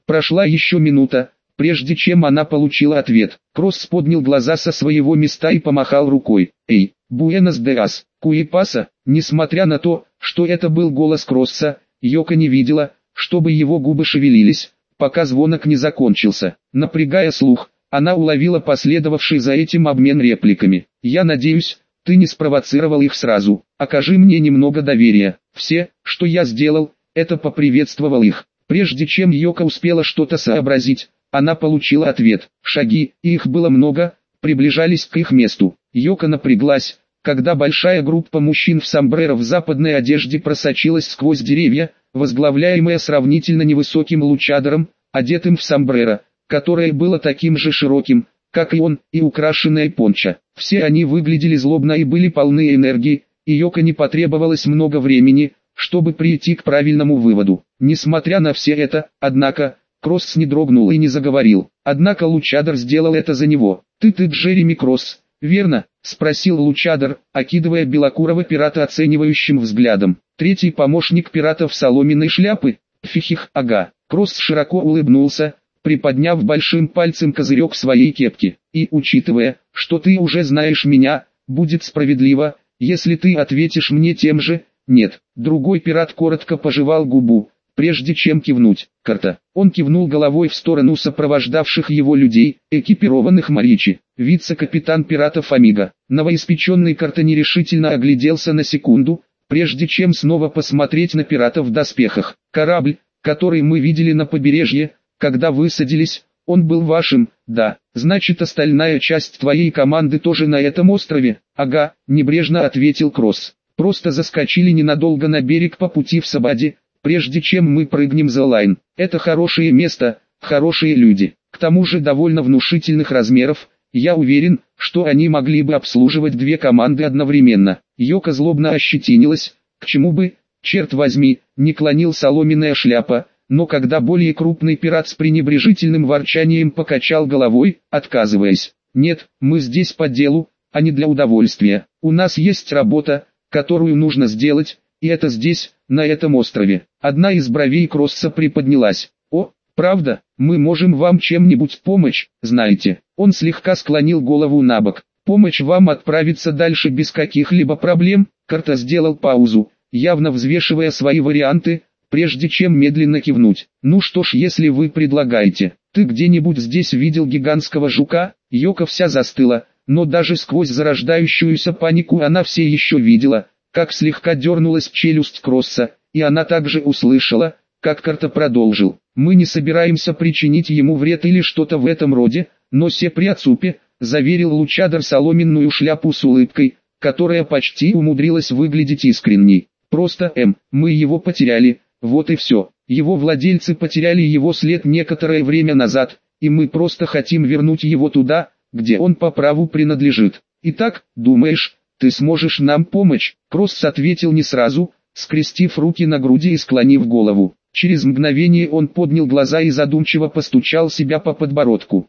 Прошла еще минута, прежде чем она получила ответ. Кросс поднял глаза со своего места и помахал рукой. «Эй, буэнос диас, куипаса!» Несмотря на то, что это был голос Кросса, Йока не видела, чтобы его губы шевелились, пока звонок не закончился. Напрягая слух, она уловила последовавший за этим обмен репликами. «Я надеюсь, ты не спровоцировал их сразу. Окажи мне немного доверия». Все, что я сделал, это поприветствовал их. Прежде чем Йока успела что-то сообразить, она получила ответ. Шаги, и их было много, приближались к их месту. Йока напряглась, когда большая группа мужчин в сомбреро в западной одежде просочилась сквозь деревья, возглавляемая сравнительно невысоким лучадором, одетым в сомбреро, которое было таким же широким, как и он, и украшенное пончо. Все они выглядели злобно и были полны энергии, и Йока не потребовалось много времени, чтобы прийти к правильному выводу. Несмотря на все это, однако, Кросс не дрогнул и не заговорил. Однако Лучадор сделал это за него. «Ты Джереми Кросс, верно?» — спросил Лучадор, окидывая белокурого пирата оценивающим взглядом. «Третий помощник пирата в соломенной шляпе?» «Фихих, ага». Кросс широко улыбнулся, приподняв большим пальцем козырек своей кепки. «И учитывая, что ты уже знаешь меня, будет справедливо, если ты ответишь мне тем же». «Нет». Другой пират коротко пожевал губу, прежде чем кивнуть. «Карта». Он кивнул головой в сторону сопровождавших его людей, экипированных Маричи. Вице-капитан пиратов Амиго. Новоиспеченный Карта нерешительно огляделся на секунду, прежде чем снова посмотреть на пирата в доспехах. «Корабль, который мы видели на побережье, когда высадились, он был вашим?» «Да». «Значит, остальная часть твоей команды тоже на этом острове?» «Ага», небрежно ответил Кросс. «Просто заскочили ненадолго на берег по пути в Сабаде, прежде чем мы прыгнем за лайн. Это хорошее место, хорошие люди, к тому же довольно внушительных размеров. Я уверен, что они могли бы обслуживать две команды одновременно». Йока злобно ощетинилась. «К чему бы, черт возьми, не клонил соломенная шляпа», но когда более крупный пират с пренебрежительным ворчанием покачал головой, отказываясь. «Нет, мы здесь по делу, а не для удовольствия. У нас есть работа, которую нужно сделать, и это здесь, на этом острове». Одна из бровей Кросса приподнялась. «О, правда, мы можем вам чем-нибудь помочь, знаете». Он слегка склонил голову набок. «Помочь вам отправиться дальше без каких-либо проблем?» Карта сделал паузу, явно взвешивая свои варианты, прежде чем медленно кивнуть. «Ну что ж, если вы предлагаете. Ты где-нибудь здесь видел гигантского жука?» Йока вся застыла, но даже сквозь зарождающуюся панику она все еще видела, как слегка дернулась челюсть Кросса, и она также услышала, как Карта продолжил. «Мы не собираемся причинить ему вред или что-то в этом роде, но Сеприацупе», заверил Лучадор соломенную шляпу с улыбкой, которая почти умудрилась выглядеть искренней. «Просто, мы его потеряли, вот и все. Его владельцы потеряли его след некоторое время назад, и мы просто хотим вернуть его туда, где он по праву принадлежит. Итак, думаешь, ты сможешь нам помочь?» Кросс ответил не сразу, скрестив руки на груди и склонив голову. Через мгновение он поднял глаза и задумчиво постучал себя по подбородку.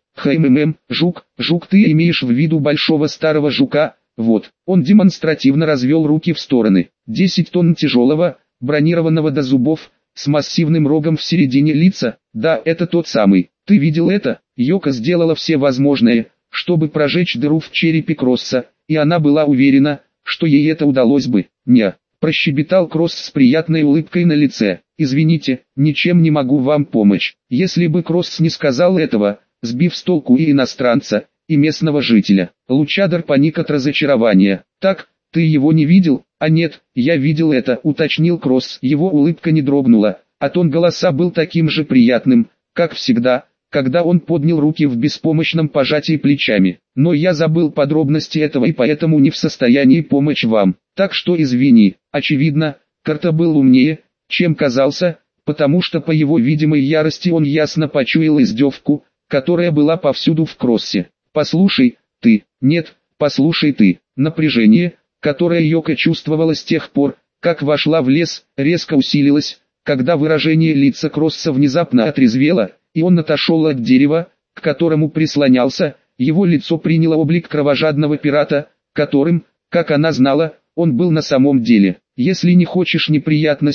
«Жук, ты имеешь в виду большого старого жука?» «Вот». Он демонстративно развел руки в стороны. 10 тонн тяжелого, бронированного до зубов, с массивным рогом в середине лица. «Да, это тот самый. Ты видел это?» Йока сделала все возможное, чтобы прожечь дыру в черепе Кросса, и она была уверена, что ей это удалось бы. «Не», прощебетал Кросс с приятной улыбкой на лице. «Извините, ничем не могу вам помочь». Если бы Кросс не сказал этого, сбив с толку и иностранца, и местного жителя, Лучадор паник от разочарования. «Так, ты его не видел?» «А нет, я видел это», уточнил Кросс. Его улыбка не дрогнула, а тон голоса был таким же приятным, как всегда, когда он поднял руки в беспомощном пожатии плечами. «Но я забыл подробности этого и поэтому не в состоянии помочь вам. Так что извини». Очевидно, Карта был умнее, чем казался, потому что по его видимой ярости он ясно почуял издевку, которая была повсюду в Кроссе. «Послушай, ты». «Нет, послушай ты». Напряжение, которое Йока чувствовала с тех пор, как вошла в лес, резко усилилось, когда выражение лица Кросса внезапно отрезвело, и он отошел от дерева, к которому прислонялся. Его лицо приняло облик кровожадного пирата, которым, как она знала, он был на самом деле. «Если не хочешь неприятностей,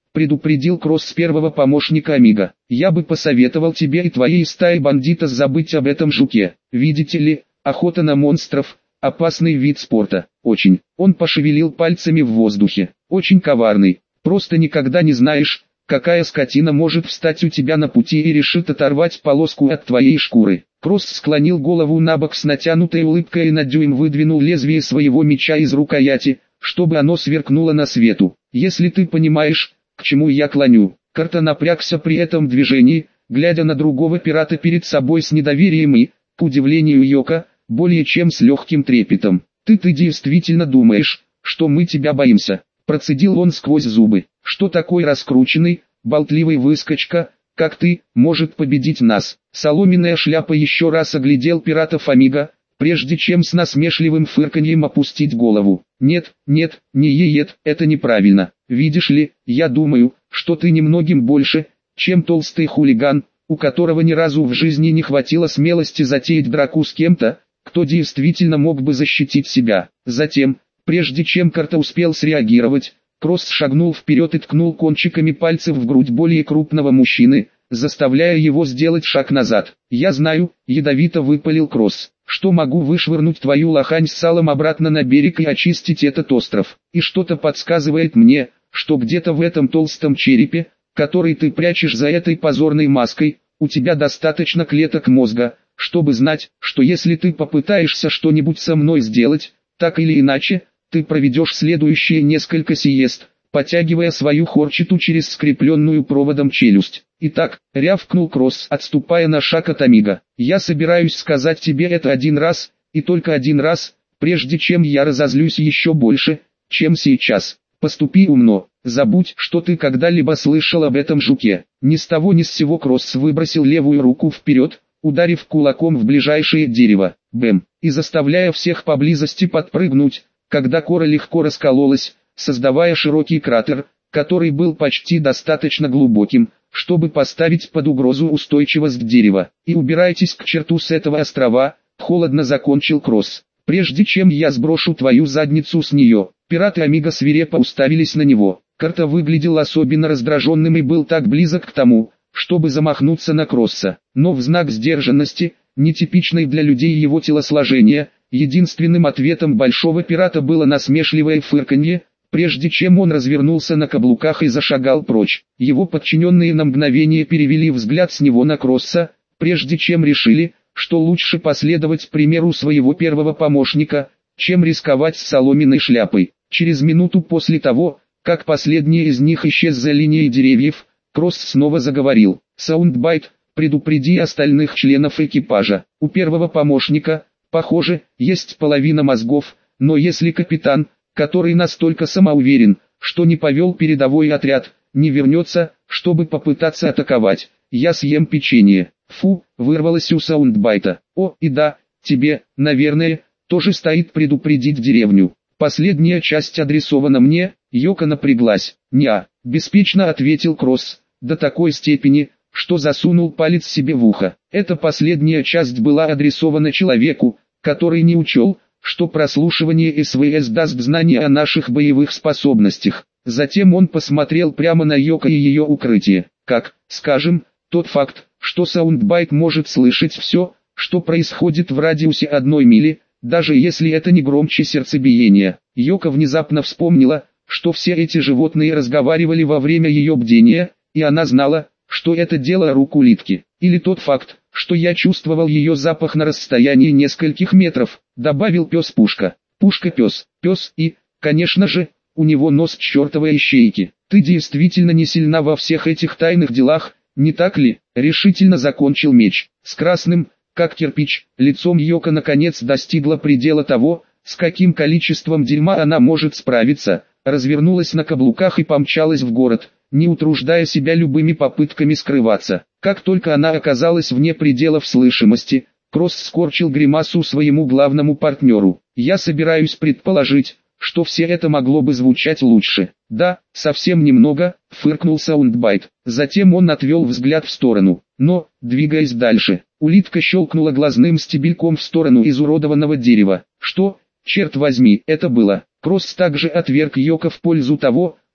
предупредил Кросс первого помощника Амиго. Я бы посоветовал тебе и твоей стае бандитов забыть об этом жуке. Видите ли, охота на монстров – опасный вид спорта. Очень. Он пошевелил пальцами в воздухе. Очень коварный. Просто никогда не знаешь, какая скотина может встать у тебя на пути и решит оторвать полоску от твоей шкуры. Кросс склонил голову набок с натянутой улыбкой и на дюйм выдвинул лезвие своего меча из рукояти, чтобы оно сверкнуло на свету. Если ты понимаешь, к чему я клоню. Карта напрягся при этом движении, глядя на другого пирата перед собой с недоверием и, к удивлению Йоко, более чем с легким трепетом. Ты действительно думаешь, что мы тебя боимся? Процедил он сквозь зубы. Что такой раскрученный, болтливый выскочка, как ты, может победить нас? Соломенная шляпа еще раз оглядел пиратов Амиго, прежде чем с насмешливым фырканьем опустить голову. Нет, нет, не еет, это неправильно. Видишь ли, я думаю, что ты немногим больше, чем толстый хулиган, у которого ни разу в жизни не хватило смелости затеять драку с кем-то, кто действительно мог бы защитить себя. Затем, прежде чем Карта успел среагировать, Кросс шагнул вперед и ткнул кончиками пальцев в грудь более крупного мужчины, заставляя его сделать шаг назад. «Я знаю», — ядовито выпалил Кросс, «что могу вышвырнуть твою лохань с салом обратно на берег и очистить этот остров. И что-то подсказывает мне, что где-то в этом толстом черепе, который ты прячешь за этой позорной маской, у тебя достаточно клеток мозга, чтобы знать, что если ты попытаешься что-нибудь со мной сделать, так или иначе, ты проведешь следующие несколько сиест, потягивая свою хорчату через скрепленную проводом челюсть». «Итак», — рявкнул Кросс, отступая на шаг от Амиго, «я собираюсь сказать тебе это один раз, и только один раз, прежде чем я разозлюсь еще больше, чем сейчас. Поступи умно, забудь, что ты когда-либо слышал об этом жуке». Ни с того ни с сего Кросс выбросил левую руку вперед, ударив кулаком в ближайшее дерево, бэм, и заставляя всех поблизости подпрыгнуть, когда кора легко раскололась, создавая широкий кратер, который был почти достаточно глубоким, чтобы поставить под угрозу устойчивость дерева. «И убирайтесь к черту с этого острова», — холодно закончил Кросс, «прежде чем я сброшу твою задницу с нее». Пираты Амиго свирепо уставились на него. Карта выглядел особенно раздраженным и был так близок к тому, чтобы замахнуться на Кросса. Но в знак сдержанности, нетипичной для людей его телосложения, единственным ответом большого пирата было насмешливое фырканье, прежде чем он развернулся на каблуках и зашагал прочь. Его подчиненные на мгновение перевели взгляд с него на Кросса, прежде чем решили, что лучше последовать примеру своего первого помощника, чем рисковать с соломенной шляпой. Через минуту после того, как последний из них исчез за линией деревьев, Кросс снова заговорил. «Саундбайт, предупреди остальных членов экипажа. У первого помощника, похоже, есть половина мозгов, но если капитан, который настолько самоуверен, что не повел передовой отряд, не вернется, чтобы попытаться атаковать, я съем печенье». «Фу», вырвалось у Саундбайта. «О, и да, тебе, наверное, тоже стоит предупредить деревню. Последняя часть адресована мне». Йоко напряглась. «Неа», беспечно ответил Кросс, до такой степени, что засунул палец себе в ухо. Эта последняя часть была адресована человеку, который не учел, что прослушивание СВС даст знания о наших боевых способностях. Затем он посмотрел прямо на Йоко и ее укрытие. Как, скажем, тот факт, что Саундбайт может слышать все, что происходит в радиусе 1 мили, даже если это не громче сердцебиения. Йоко внезапно вспомнила, что все эти животные разговаривали во время ее бдения, и она знала, что это дело рук улитки. Или тот факт, что я чувствовал ее запах на расстоянии нескольких метров, добавил пес-пушка. Пушка-пес, пес и, конечно же, у него нос чертовой ищейки. Ты действительно не сильна во всех этих тайных делах, не так ли? Решительно закончил меч. С красным, как кирпич, лицом Йоко наконец достигла предела того, с каким количеством дерьма она может справиться, развернулась на каблуках и помчалась в город, не утруждая себя любыми попытками скрываться. Как только она оказалась вне пределов слышимости, Кросс скорчил гримасу своему главному партнеру. «Я собираюсь предположить, что все это могло бы звучать лучше». «Да, совсем немного», — фыркнул Саундбайт. Затем он отвел взгляд в сторону. Но, двигаясь дальше, улитка щелкнула глазным стебельком в сторону изуродованного дерева. «Что, черт возьми, это было?» Кросс также отверг Йоко в пользу того,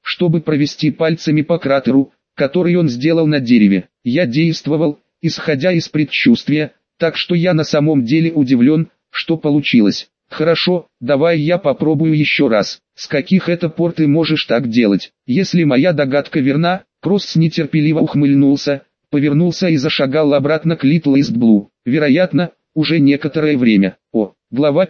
чтобы провести пальцами по кратеру, который он сделал на дереве. Я действовал, исходя из предчувствия, так что я на самом деле удивлен, что получилось. Хорошо, давай я попробую еще раз. С каких это пор ты можешь так делать? Если моя догадка верна, Кросс нетерпеливо ухмыльнулся, повернулся и зашагал обратно к Little East Blue. Вероятно, уже некоторое время. Глава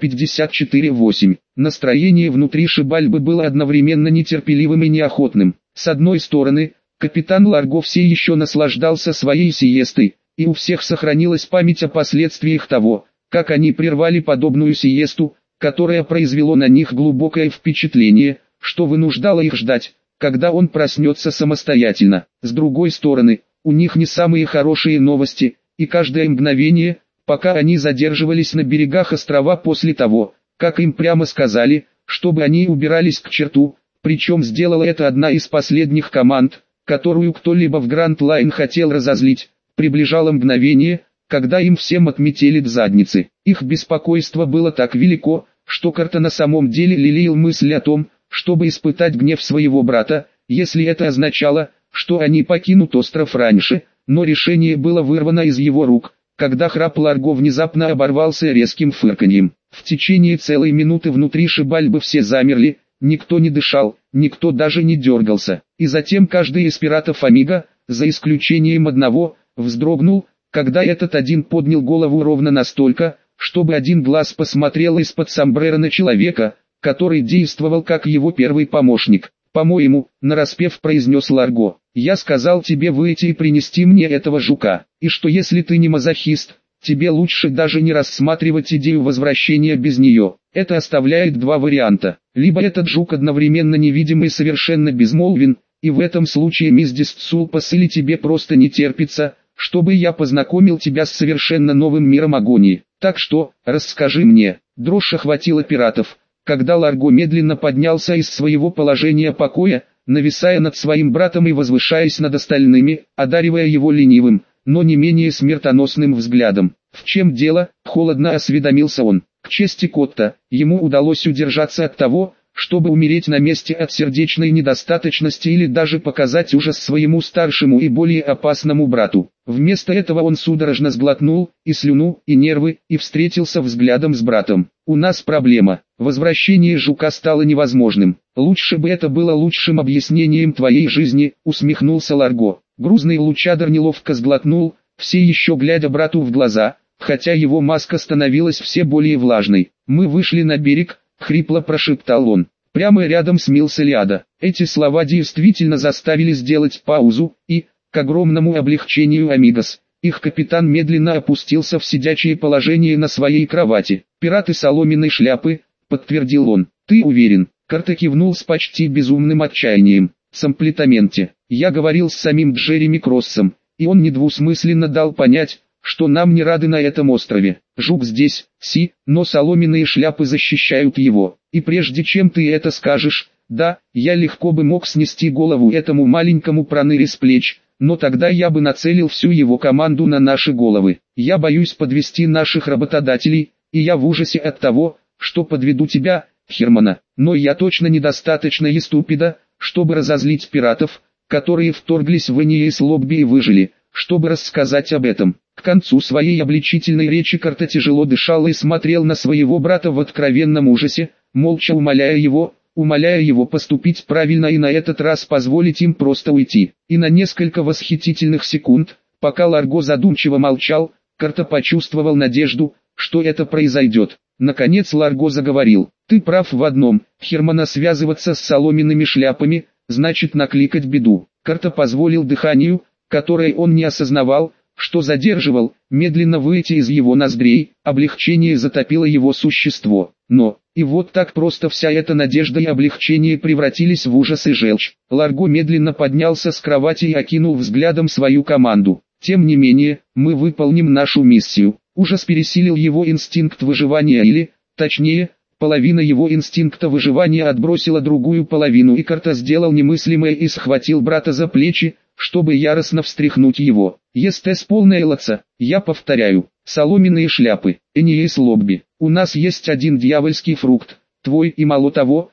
54.8. Настроение внутри Шибальбы было одновременно нетерпеливым и неохотным. С одной стороны, капитан Ларго все еще наслаждался своей сиестой, и у всех сохранилась память о последствиях того, как они прервали подобную сиесту, которое произвело на них глубокое впечатление, что вынуждало их ждать, когда он проснется самостоятельно. С другой стороны, у них не самые хорошие новости, и каждое мгновение, пока они задерживались на берегах острова после того, как им прямо сказали, чтобы они убирались к черту, причем сделала это одна из последних команд, которую кто-либо в Гранд Лайн хотел разозлить, приближало мгновение, когда им всем отметелит задницы. Их беспокойство было так велико, что Карта на самом деле лелеял мысль о том, чтобы испытать гнев своего брата, если это означало, что они покинут остров раньше, но решение было вырвано из его рук, когда храп Ларго внезапно оборвался резким фырканьем. В течение целой минуты внутри Шибальбы все замерли, никто не дышал, никто даже не дергался, и затем каждый из пиратов Амиго, за исключением одного, вздрогнул, когда этот один поднял голову ровно настолько, чтобы один глаз посмотрел из-под сомбреро на человека, который действовал как его первый помощник. «По-моему», — нараспев произнес Ларго, — «я сказал тебе выйти и принести мне этого жука, и что если ты не мазохист, тебе лучше даже не рассматривать идею возвращения без нее. Это оставляет два варианта. Либо этот жук одновременно невидим и совершенно безмолвен, и в этом случае мисс Дистсулпас или тебе просто не терпится, чтобы я познакомил тебя с совершенно новым миром агонии. Так что, расскажи мне». Дрожь охватила пиратов, когда Ларго медленно поднялся из своего положения покоя, нависая над своим братом и возвышаясь над остальными, одаривая его ленивым, но не менее смертоносным взглядом. «В чем дело?» – холодно осведомился он. К чести Котта, ему удалось удержаться от того, чтобы умереть на месте от сердечной недостаточности или даже показать ужас своему старшему и более опасному брату. Вместо этого он судорожно сглотнул и слюну, и нервы, и встретился взглядом с братом. «У нас проблема. Возвращение жука стало невозможным. Лучше бы это было лучшим объяснением твоей жизни», — усмехнулся Ларго. Грузный лучадор неловко сглотнул, все еще глядя брату в глаза, хотя его маска становилась все более влажной. «Мы вышли на берег», — хрипло прошептал он. Прямо рядом с Милсалиада. Эти слова действительно заставили сделать паузу, и, к огромному облегчению Амигос, их капитан медленно опустился в сидячее положение на своей кровати. «Пираты соломенной шляпы», — подтвердил он. «Ты уверен?» Карта кивнул с почти безумным отчаянием. «Самплитаменте. Я говорил с самим Джереми Кроссом, и он недвусмысленно дал понять, что нам не рады на этом острове. Жук здесь, но соломенные шляпы защищают его. И прежде чем ты это скажешь, да, я легко бы мог снести голову этому маленькому проныре с плеч, но тогда я бы нацелил всю его команду на наши головы. Я боюсь подвести наших работодателей, и я в ужасе от того, что подведу тебя, Хермана. Но я точно недостаточно иступида, чтобы разозлить пиратов, которые вторглись в Эниэс Лобби и выжили, чтобы рассказать об этом». К концу своей обличительной речи Карта тяжело дышал и смотрел на своего брата в откровенном ужасе, молча умоляя его поступить правильно и на этот раз позволить им просто уйти. И на несколько восхитительных секунд, пока Ларго задумчиво молчал, Карта почувствовал надежду, что это произойдет. Наконец Ларго заговорил. «Ты прав в одном, Хермана, связываться с соломенными шляпами, значит накликать беду». Карта позволил дыханию, которое он не осознавал, что задерживал, медленно выйти из его ноздрей. Облегчение затопило его существо. Но, и вот так просто вся эта надежда и облегчение превратились в ужас и желчь. Ларго медленно поднялся с кровати и окинул взглядом свою команду. «Тем не менее, мы выполним нашу миссию». Ужас пересилил его инстинкт выживания или, точнее, половина его инстинкта выживания отбросила другую половину, и Карта сделал немыслимое и схватил брата за плечи, чтобы яростно встряхнуть его. «Естес полная лаца, я повторяю, соломенные шляпы, Эниэс Лобби. У нас есть один дьявольский фрукт, твой, и мало того,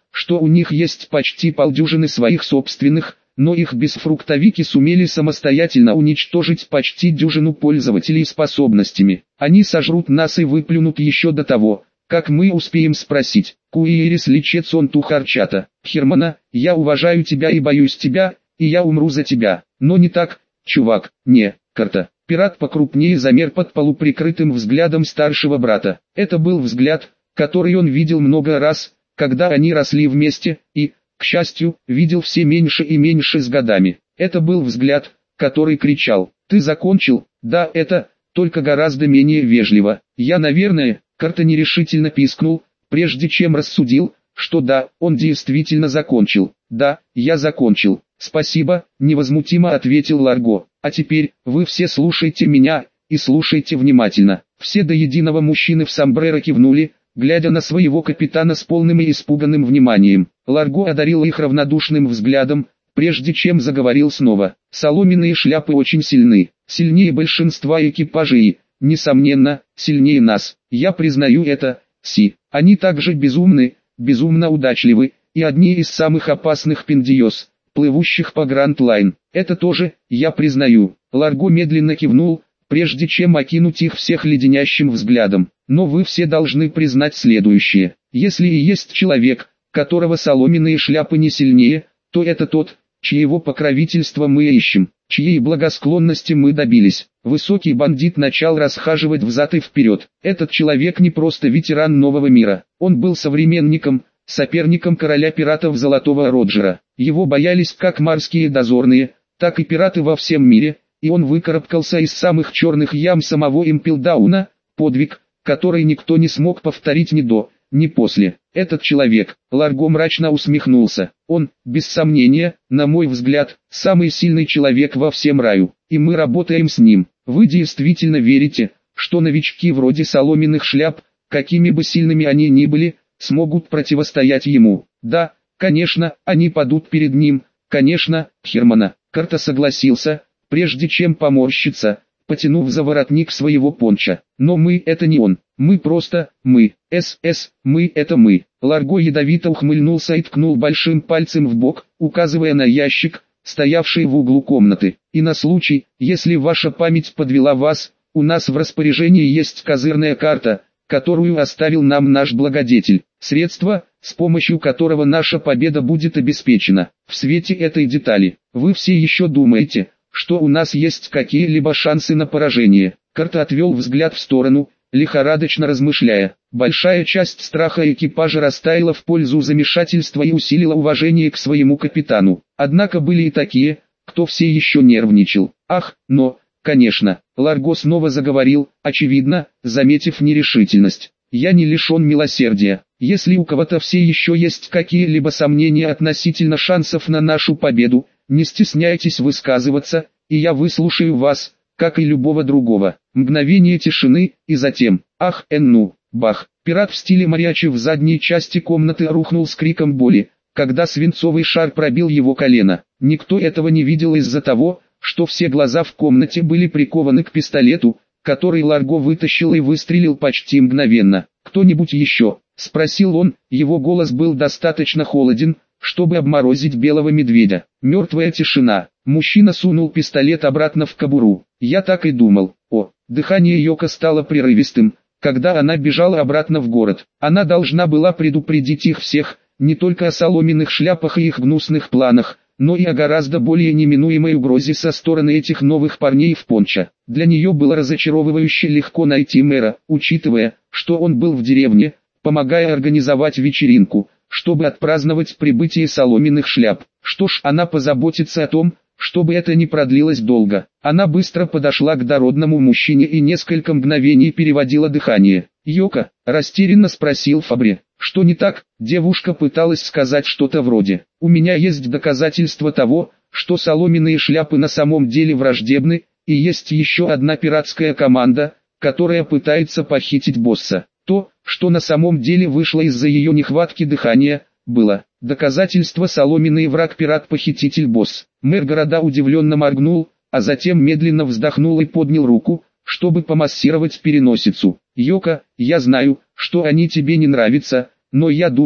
что у них есть почти полдюжины своих собственных, но их безфруктовики сумели самостоятельно уничтожить почти дюжину пользователей способностями. Они сожрут нас и выплюнут еще до того, как мы успеем спросить. Куирис Личетсон Тухарчата. Хермана, я уважаю тебя и боюсь тебя, и я умру за тебя. Но не так, чувак, не, Карта. Пират покрупнее замер под полуприкрытым взглядом старшего брата. Это был взгляд, который он видел много раз, когда они росли вместе, и, к счастью, видел все меньше и меньше с годами. Это был взгляд, который кричал: «Ты закончил?» «Да, это, только гораздо менее вежливо. Я, наверное...» Карта нерешительно пискнул, прежде чем рассудил, что да, он действительно закончил. «Да, я закончил. Спасибо», — невозмутимо ответил Ларго. «А теперь, вы все слушайте меня, и слушайте внимательно». Все до единого мужчины в сомбреро кивнули, глядя на своего капитана с полным и испуганным вниманием. Ларго одарил их равнодушным взглядом, прежде чем заговорил снова. «Соломенные шляпы очень сильны, сильнее большинства экипажей и, несомненно, сильнее нас. Я признаю это, Си. Они также безумны, безумно удачливы, и одни из самых опасных пиндиос, плывущих по Гранд Лайн. Это тоже, я признаю». Ларго медленно кивнул, прежде чем окинуть их всех леденящим взглядом. «Но вы все должны признать следующее. Если и есть человек, которого соломенные шляпы не сильнее, то это тот, чьего покровительства мы ищем, чьей благосклонности мы добились». Высокий бандит начал расхаживать взад и вперед. Этот человек не просто ветеран нового мира. Он был современником, соперником короля пиратов Золотого Роджера. Его боялись как морские дозорные, так и пираты во всем мире, и он выкарабкался из самых черных ям самого Импелдауна, подвиг, который никто не смог повторить ни до, ни после. Этот человек, Ларго мрачно усмехнулся. Он, без сомнения, на мой взгляд, самый сильный человек во всем раю, и мы работаем с ним. Вы действительно верите, что новички вроде соломенных шляп, какими бы сильными они ни были, смогут противостоять ему? Да, конечно, они падут перед ним, конечно, Хермана. Карта согласился, прежде чем поморщиться, потянув за воротник своего понча. Но мы — это не он, мы просто, мы, мы — это мы. Ларго ядовито ухмыльнулся и ткнул большим пальцем в бок, указывая на ящик, стоявший в углу комнаты. И на случай, если ваша память подвела вас, у нас в распоряжении есть козырная карта, которую оставил нам наш благодетель. Средство, с помощью которого наша победа будет обеспечена. В свете этой детали, вы все еще думаете, что у нас есть какие-либо шансы на поражение? Карта отвел взгляд в сторону, лихорадочно размышляя. Большая часть страха экипажа растаяла в пользу замешательства и усилила уважение к своему капитану. Однако были и такие, кто все еще нервничал. Ах, но, конечно, Ларго снова заговорил, очевидно, заметив нерешительность. Я не лишен милосердия. Если у кого-то все еще есть какие-либо сомнения относительно шансов на нашу победу, не стесняйтесь высказываться, и я выслушаю вас, как и любого другого. Мгновение тишины, и затем, ах, ну, бах. Пират в стиле мариачи в задней части комнаты рухнул с криком боли, когда свинцовый шар пробил его колено. Никто этого не видел из-за того, что все глаза в комнате были прикованы к пистолету, который Ларго вытащил и выстрелил почти мгновенно. «Кто-нибудь еще?» — спросил он, его голос был достаточно холоден, чтобы обморозить белого медведя. Мертвая тишина. Мужчина сунул пистолет обратно в кобуру. Я так и думал. О, дыхание Йоко стало прерывистым, когда она бежала обратно в город. Она должна была предупредить их всех, не только о соломенных шляпах и их гнусных планах, но и о гораздо более неминуемой угрозе со стороны этих новых парней в пончо. Для нее было разочаровывающе легко найти мэра, учитывая, что он был в деревне, помогая организовать вечеринку, чтобы отпраздновать прибытие соломенных шляп. Что ж, она позаботится о том, чтобы это не продлилось долго. Она быстро подошла к дородному мужчине и несколько мгновений переводила дыхание. «Йоко?» – растерянно спросил Фабре. «Что не так?» Девушка пыталась сказать что-то вроде: «У меня есть доказательства того, что соломенные шляпы на самом деле враждебны, и есть еще одна пиратская команда, которая пытается похитить босса». То, что на самом деле вышло из-за ее нехватки дыхания, было доказательство: соломенный враг-пират-похититель босс. Мэр города удивленно моргнул, а затем медленно вздохнул и поднял руку, чтобы помассировать переносицу. «Йоко, я знаю, что они тебе не нравятся, но я думал,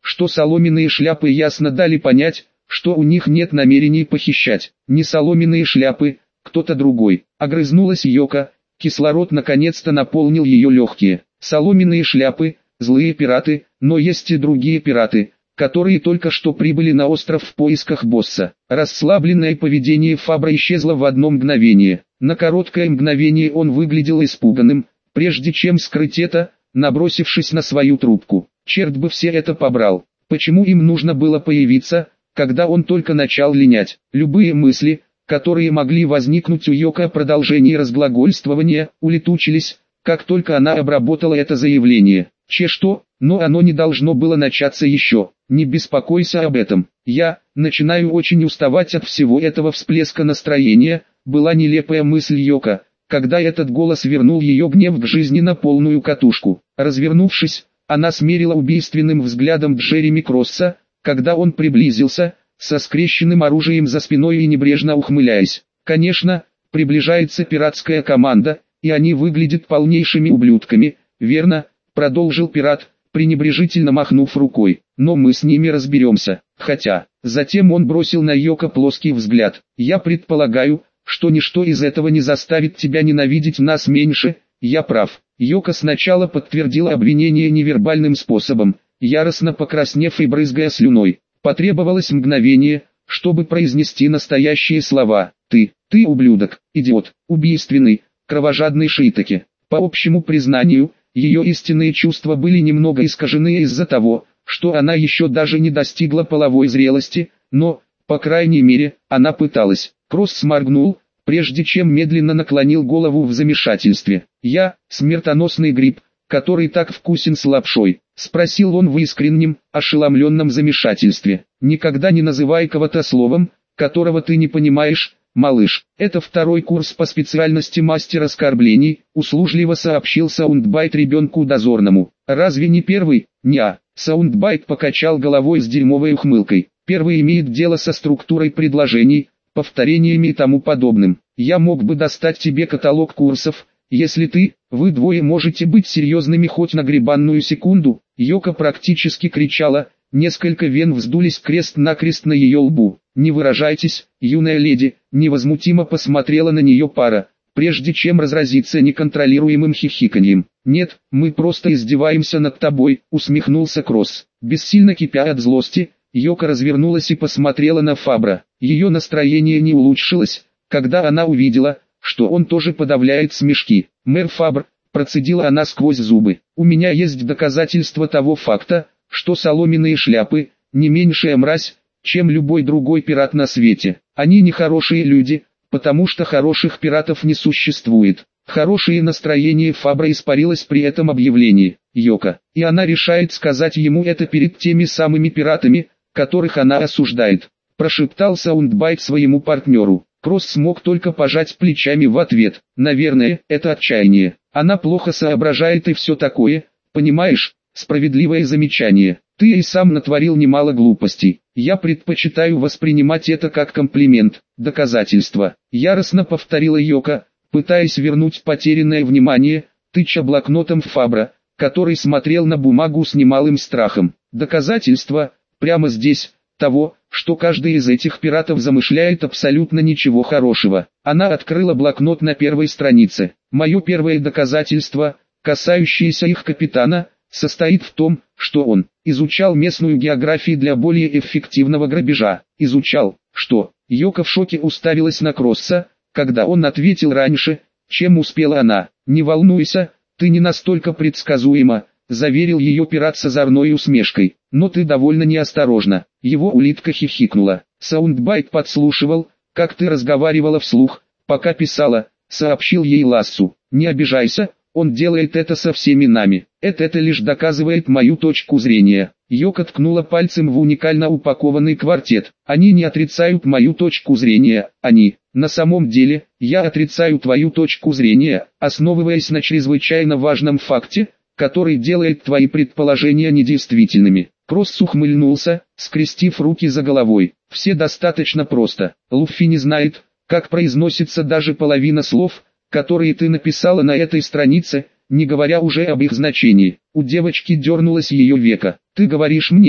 что соломенные шляпы ясно дали понять, что у них нет намерений похищать. Не соломенные шляпы, кто-то другой. Огрызнулась Йоко, кислород наконец-то наполнил ее легкие. Соломенные шляпы, злые пираты, но есть и другие пираты, которые только что прибыли на остров в поисках босса. Расслабленное поведение Фабра исчезло в одно мгновение. На короткое мгновение он выглядел испуганным, прежде чем скрыть это, набросившись на свою трубку. Черт бы все это побрал. Почему им нужно было появиться, когда он только начал линять? Любые мысли, которые могли возникнуть у Йоко о продолжении разглагольствования, улетучились, как только она обработала это заявление. Что, но оно не должно было начаться еще. Не беспокойся об этом. Я начинаю очень уставать от всего этого всплеска настроения, была нелепая мысль Йоко, когда этот голос вернул ее гнев к жизни на полную катушку. Развернувшись, она смерила убийственным взглядом Джереми Кросса, когда он приблизился, со скрещенным оружием за спиной и небрежно ухмыляясь. Конечно, приближается пиратская команда, и они выглядят полнейшими ублюдками, верно, продолжил пират, пренебрежительно махнув рукой, но мы с ними разберемся, хотя, затем он бросил на Йоко плоский взгляд. Я предполагаю, что ничто из этого не заставит тебя ненавидеть нас меньше, я прав. Йоко сначала подтвердила обвинение невербальным способом, яростно покраснев и брызгая слюной. Потребовалось мгновение, чтобы произнести настоящие слова. Ты ублюдок, идиот, убийственный, кровожадный шитаки. По общему признанию, ее истинные чувства были немного искажены из-за того, что она еще даже не достигла половой зрелости, но, по крайней мере, она пыталась. Кросс сморгнул, прежде чем медленно наклонил голову в замешательстве. «Я — смертоносный гриб, который так вкусен с лапшой», — спросил он в искреннем, ошеломленном замешательстве. «Никогда не называй кого-то словом, которого ты не понимаешь, малыш. Это второй курс по специальности мастер оскорблений», — услужливо сообщил Саундбайт ребенку дозорному. «Разве не первый?» «Неа». Саундбайт покачал головой с дерьмовой ухмылкой. «Первый имеет дело со структурой предложений, повторениями и тому подобным. Я мог бы достать тебе каталог курсов, если вы двое можете быть серьезными хоть на гребанную секунду». Йоко практически кричала, несколько вен вздулись крест-накрест на ее лбу. «Не выражайтесь, юная леди», — невозмутимо посмотрела на нее пара, прежде чем разразиться неконтролируемым хихиканьем. «Нет, мы просто издеваемся над тобой», — усмехнулся Кросс. Бессильно кипя от злости, Йоко развернулась и посмотрела на Фабра. Ее настроение не улучшилось, когда она увидела, что он тоже подавляет смешки. «Мэр Фабр», — процедила она сквозь зубы, — «у меня есть доказательства того факта, что соломенные шляпы — не меньшая мразь, чем любой другой пират на свете. Они не хорошие люди, потому что хороших пиратов не существует». Хорошее настроение Фабра испарилось при этом объявлении. Йоко, и она решает сказать ему это перед теми самыми пиратами, которых она осуждает, прошептал Саундбайт своему партнеру. Кросс смог только пожать плечами в ответ. Наверное, это отчаяние. Она плохо соображает и все такое, понимаешь, справедливое замечание. Ты и сам натворил немало глупостей. Я предпочитаю воспринимать это как комплимент, доказательство. Яростно повторила Йоко, пытаясь вернуть потерянное внимание, тыча блокнотом в Фабра, который смотрел на бумагу с немалым страхом. Доказательство, прямо здесь, того, что каждый из этих пиратов замышляет абсолютно ничего хорошего. Она открыла блокнот на первой странице. Мое первое доказательство, касающееся их капитана, состоит в том, что он изучал местную географию для более эффективного грабежа. Изучал, что? Йоко в шоке уставилась на Кросса, когда он ответил раньше, чем успела она. «Не волнуйся, ты не настолько предсказуема», — заверил ее пират с озорной усмешкой. «Но ты довольно неосторожна». Его улитка хихикнула. Саундбайт подслушивал, как ты разговаривала вслух, пока писала, сообщил ей Лассу. «Не обижайся, он делает это со всеми нами. Это лишь доказывает мою точку зрения». Йоко ткнула пальцем в уникально упакованный квартет. «Они не отрицают мою точку зрения, они... На самом деле, я отрицаю твою точку зрения, основываясь на чрезвычайно важном факте, который делает твои предположения недействительными». Кросс ухмыльнулся, скрестив руки за головой. «Все достаточно просто. Луффи не знает, как произносится даже половина слов, которые ты написала на этой странице, не говоря уже об их значении». У девочки дернулось ее веко. «Ты говоришь мне,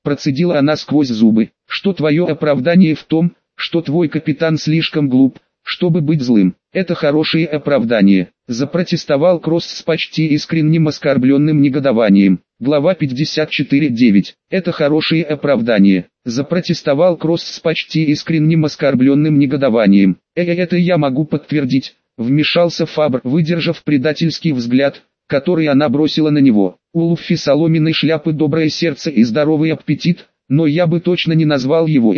процедила она сквозь зубы, что твое оправдание в том, что твой капитан слишком глуп, чтобы быть злым. Это хорошее оправдание, запротестовал Кросс с почти искренним оскорбленным негодованием. Глава 54.9. Это хорошее оправдание, запротестовал Кросс с почти искренним оскорбленным негодованием. Это я могу подтвердить, вмешался Фабр, выдержав предательский взгляд, который она бросила на него. У Луффи соломенной шляпы доброе сердце и здоровый аппетит, но я бы точно не назвал его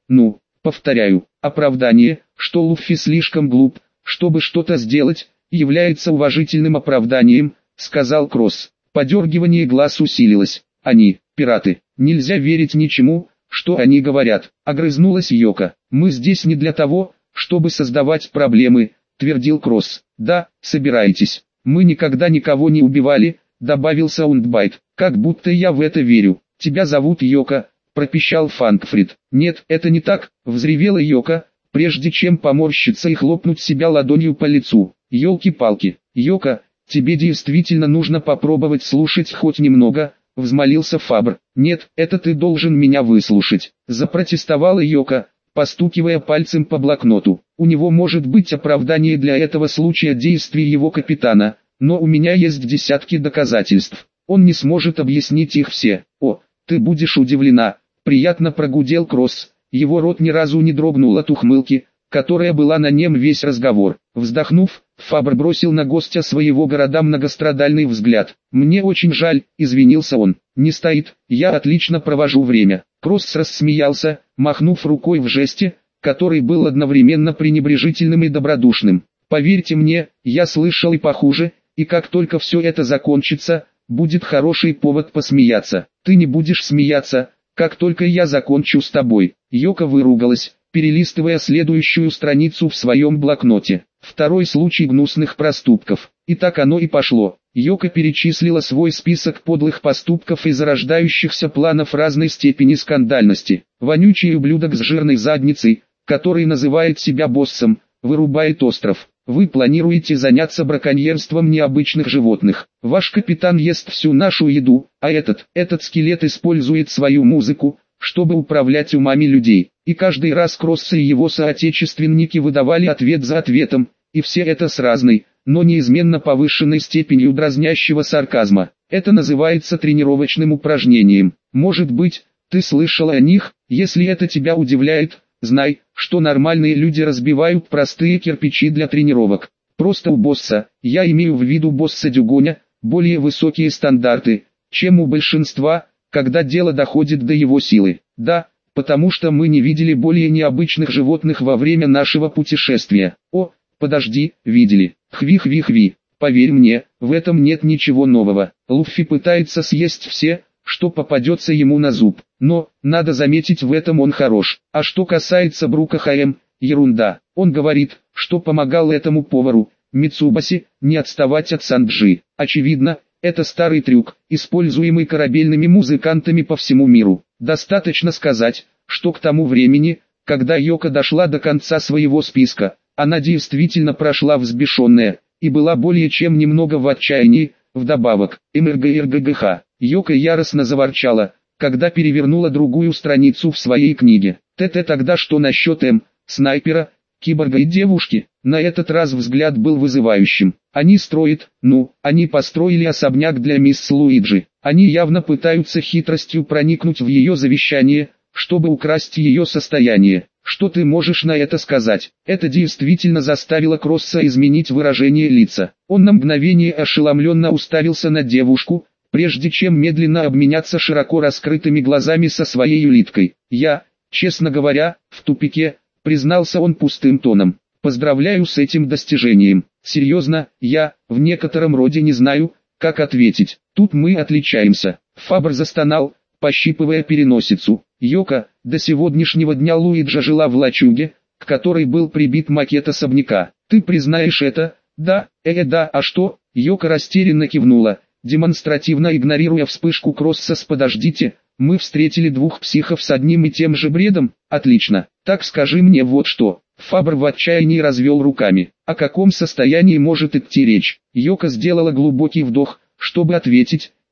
повторяю, оправдание, что Луффи слишком глуп, чтобы что-то сделать, является уважительным оправданием, сказал Кросс. Подергивание глаз усилилось. Они, пираты, нельзя верить ничему, что они говорят. Огрызнулась Йоко. Мы здесь не для того, чтобы создавать проблемы, твердил Кросс. Да, собираетесь. Мы никогда никого не убивали, добавил Саундбайт. Как будто я в это верю. Тебя зовут Йоко, пропищал Фанкфрид. Нет, это не так, взревела Йоко, прежде чем поморщиться и хлопнуть себя ладонью по лицу. Ёлки-палки, Йоко, тебе действительно нужно попробовать слушать хоть немного, взмолился Фабр. Нет, это ты должен меня выслушать, запротестовала Йоко, постукивая пальцем по блокноту. У него может быть оправдание для этого случая действий его капитана, но у меня есть десятки доказательств. Он не сможет объяснить их все. О, ты будешь удивлена, приятно прогудел Кросс. Его рот ни разу не дрогнул от ухмылки, которая была на нем весь разговор. Вздохнув, Фабр бросил на гостя своего города многострадальный взгляд. «Мне очень жаль», — извинился он. «Не стоит, я отлично провожу время». Кросс рассмеялся, махнув рукой в жесте, который был одновременно пренебрежительным и добродушным. «Поверьте мне, я слышал и похуже, и как только все это закончится, будет хороший повод посмеяться. Ты не будешь смеяться, как только я закончу с тобой». Йоко выругалась, перелистывая следующую страницу в своем блокноте. Второй случай гнусных проступков. И так оно и пошло. Йоко перечислила свой список подлых поступков и зарождающихся планов разной степени скандальности. Вонючий ублюдок с жирной задницей, который называет себя боссом, вырубает остров. Вы планируете заняться браконьерством необычных животных. Ваш капитан ест всю нашу еду, а этот скелет использует свою музыку, чтобы управлять умами людей. И каждый раз Кросс и его соотечественники выдавали ответ за ответом, и все это с разной, но неизменно повышенной степенью дразнящего сарказма. Это называется тренировочным упражнением. Может быть, ты слышал о них? Если это тебя удивляет, знай, что нормальные люди разбивают простые кирпичи для тренировок. Просто у босса, я имею в виду босса Дюгоня, более высокие стандарты, чем у большинства, когда дело доходит до его силы. Да, потому что мы не видели более необычных животных во время нашего путешествия. О, подожди, видели. Хви-хви-хви. Поверь мне, в этом нет ничего нового. Луффи пытается съесть все, что попадется ему на зуб. Но, надо заметить, в этом он хорош. А что касается Брука Х.М., ерунда. Он говорит, что помогал этому повару, Мицубаси, не отставать от Санджи. Очевидно, это старый трюк, используемый корабельными музыкантами по всему миру. Достаточно сказать, что к тому времени, когда Йоко дошла до конца своего списка, она действительно прошла взбешенная, и была более чем немного в отчаянии. Вдобавок, МРГРГГХ, Йоко яростно заворчала, когда перевернула другую страницу в своей книге. Тогда что насчет снайпера, киборга и девушки? На этот раз взгляд был вызывающим. Они построили особняк для мисс Луиджи. Они явно пытаются хитростью проникнуть в ее завещание, чтобы украсть ее состояние. Что ты можешь на это сказать? Это действительно заставило Кросса изменить выражение лица. Он на мгновение ошеломленно уставился на девушку, прежде чем медленно обменяться широко раскрытыми глазами со своей улиткой. «Я, честно говоря, в тупике», — признался он пустым тоном. «Поздравляю с этим достижением. Серьезно, я, в некотором роде не знаю, как ответить. Тут мы отличаемся». Фабр застонал, пощипывая переносицу. Йоко, до сегодняшнего дня Луиджа жила в лачуге, к которой был прибит макет особняка. «Ты признаешь это?» «Да, да, а что?» Йоко растерянно кивнула, демонстративно игнорируя вспышку Кросса с «подождите, мы встретили двух психов с одним и тем же бредом». «Отлично, так скажи мне вот что». Фабр в отчаянии развел руками. О каком состоянии может идти речь? Йоко сделала глубокий вдох, чтобы ответить,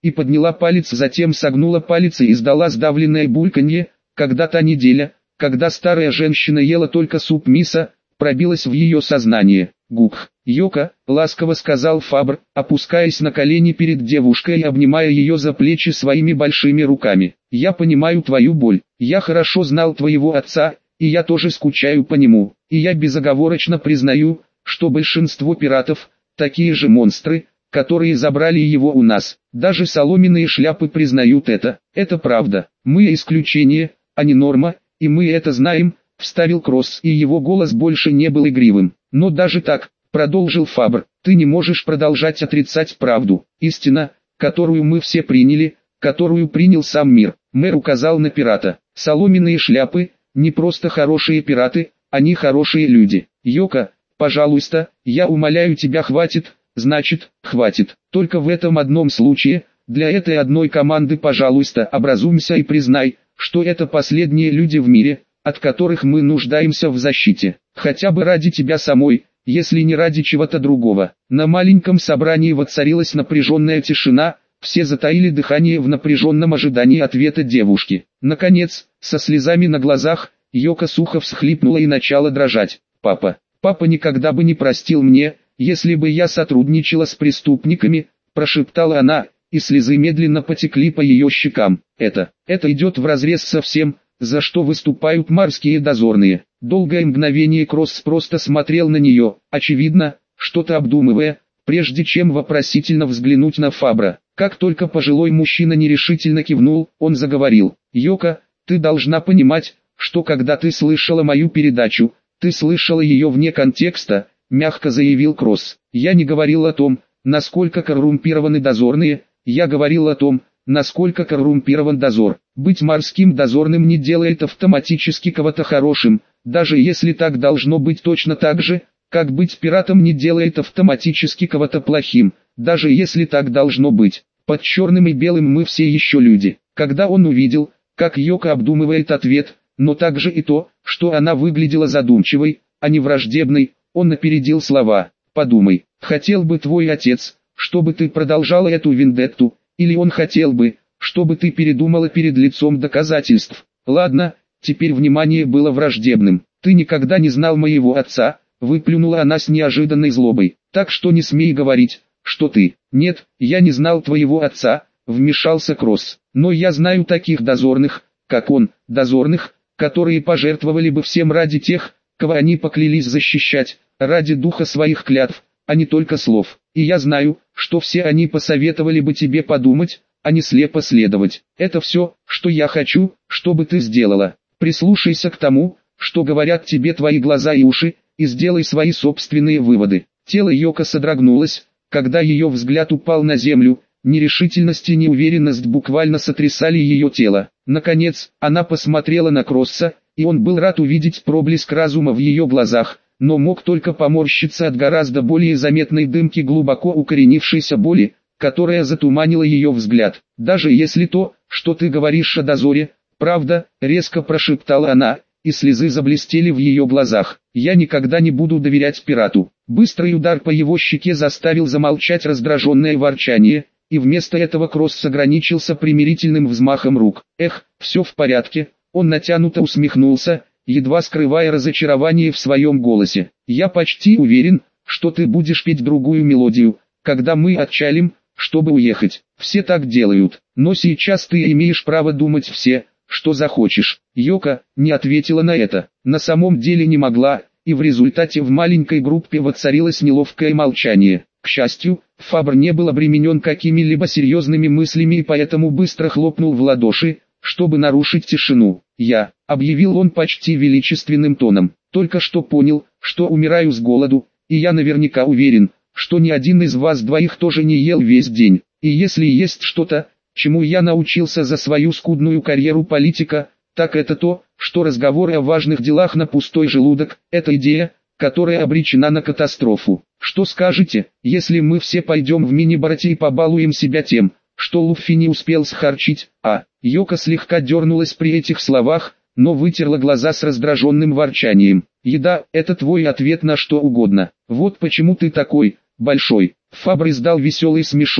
и подняла палец, затем согнула палец и издала сдавленное бульканье. Когда та неделя, когда старая женщина ела только суп мисо, пробилась в ее сознание. «Гух, Йока», — ласково сказал Фабр, опускаясь на колени перед девушкой и обнимая ее за плечи своими большими руками. «Я понимаю твою боль, я хорошо знал твоего отца, и я тоже скучаю по нему, и я безоговорочно признаю, что большинство пиратов — такие же монстры, которые забрали его у нас. Даже соломенные шляпы признают это. Это правда. Мы исключение, а не норма, и мы это знаем», — вставил Кросс, и его голос больше не был игривым. «Но даже так», — продолжил Фабр, — «ты не можешь продолжать отрицать правду. Истина, которую мы все приняли, которую принял сам мир». Мэр указал на пирата. «Соломенные шляпы — не просто хорошие пираты, они хорошие люди. Йока, пожалуйста, я умоляю тебя, хватит». «Значит, хватит. Только в этом одном случае, для этой одной команды, пожалуйста, образумься и признай, что это последние люди в мире, от которых мы нуждаемся в защите. Хотя бы ради тебя самой, если не ради чего-то другого». На маленьком собрании воцарилась напряженная тишина, все затаили дыхание в напряженном ожидании ответа девушки. Наконец, со слезами на глазах, Йока сухо всхлипнула и начала дрожать. Папа никогда бы не простил мне, если бы я сотрудничала с преступниками», — прошептала она, и слезы медленно потекли по ее щекам. Это идет вразрез со всем, за что выступают морские дозорные». Долгое мгновение Кросс просто смотрел на нее, очевидно, что-то обдумывая, прежде чем вопросительно взглянуть на Фабра. Как только пожилой мужчина нерешительно кивнул, он заговорил. «Йока, ты должна понимать, что когда ты слышала мою передачу, ты слышала ее вне контекста», — мягко заявил Кросс. «Я не говорил о том, насколько коррумпированы дозорные, я говорил о том, насколько коррумпирован дозор. Быть морским дозорным не делает автоматически кого-то хорошим, даже если так должно быть, точно так же, как быть пиратом не делает автоматически кого-то плохим, даже если так должно быть. Под черным и белым мы все еще люди». Когда он увидел, как Йока обдумывает ответ, но также и то, что она выглядела задумчивой, а не враждебной, он опередил слова. «Подумай, хотел бы твой отец, чтобы ты продолжала эту вендетту, или он хотел бы, чтобы ты передумала перед лицом доказательств?» «Ладно, теперь внимание было враждебным. Ты никогда не знал моего отца», — выплюнула она с неожиданной злобой. «Так что не смей говорить, что ты...» «Нет, я не знал твоего отца», — вмешался Кросс. «Но я знаю таких дозорных, как он, дозорных, которые пожертвовали бы всем ради тех, кого они поклялись защищать, ради духа своих клятв, а не только слов. И я знаю, что все они посоветовали бы тебе подумать, а не слепо следовать. Это все, что я хочу, чтобы ты сделала. Прислушайся к тому, что говорят тебе твои глаза и уши, и сделай свои собственные выводы». Тело Йока содрогнулось, когда ее взгляд упал на землю. Нерешительность и неуверенность буквально сотрясали ее тело. Наконец, она посмотрела на Кросса, и он был рад увидеть проблеск разума в ее глазах, но мог только поморщиться от гораздо более заметной дымки глубоко укоренившейся боли, которая затуманила ее взгляд. «Даже если то, что ты говоришь о дозоре, правда», — резко прошептала она, и слезы заблестели в ее глазах. «Я никогда не буду доверять пирату». Быстрый удар по его щеке заставил замолчать раздраженное ворчание, и вместо этого Кросс ограничился примирительным взмахом рук. «Эх, все в порядке», — он натянуто усмехнулся, едва скрывая разочарование в своем голосе. «Я почти уверен, что ты будешь петь другую мелодию, когда мы отчалим, чтобы уехать. Все так делают, но сейчас ты имеешь право думать все, что захочешь». Йока не ответила на это, на самом деле не могла, и в результате в маленькой группе воцарилось неловкое молчание. К счастью, Фабр не был обременен какими-либо серьезными мыслями и поэтому быстро хлопнул в ладоши, чтобы нарушить тишину. «Я», — объявил он почти величественным тоном, — «только что понял, что умираю с голоду, и я наверняка уверен, что ни один из вас двоих тоже не ел весь день. И если есть что-то, чему я научился за свою скудную карьеру политика, так это то, что разговоры о важных делах на пустой желудок – это идея, которая обречена на катастрофу. Что скажете, если мы все пойдем в мини-барате и побалуем себя тем, что Луффи не успел схарчить?» Йока слегка дернулась при этих словах, но вытерла глаза с раздраженным ворчанием. «Еда – это твой ответ на что угодно. Вот почему ты такой большой». Фабр издал веселый смешок,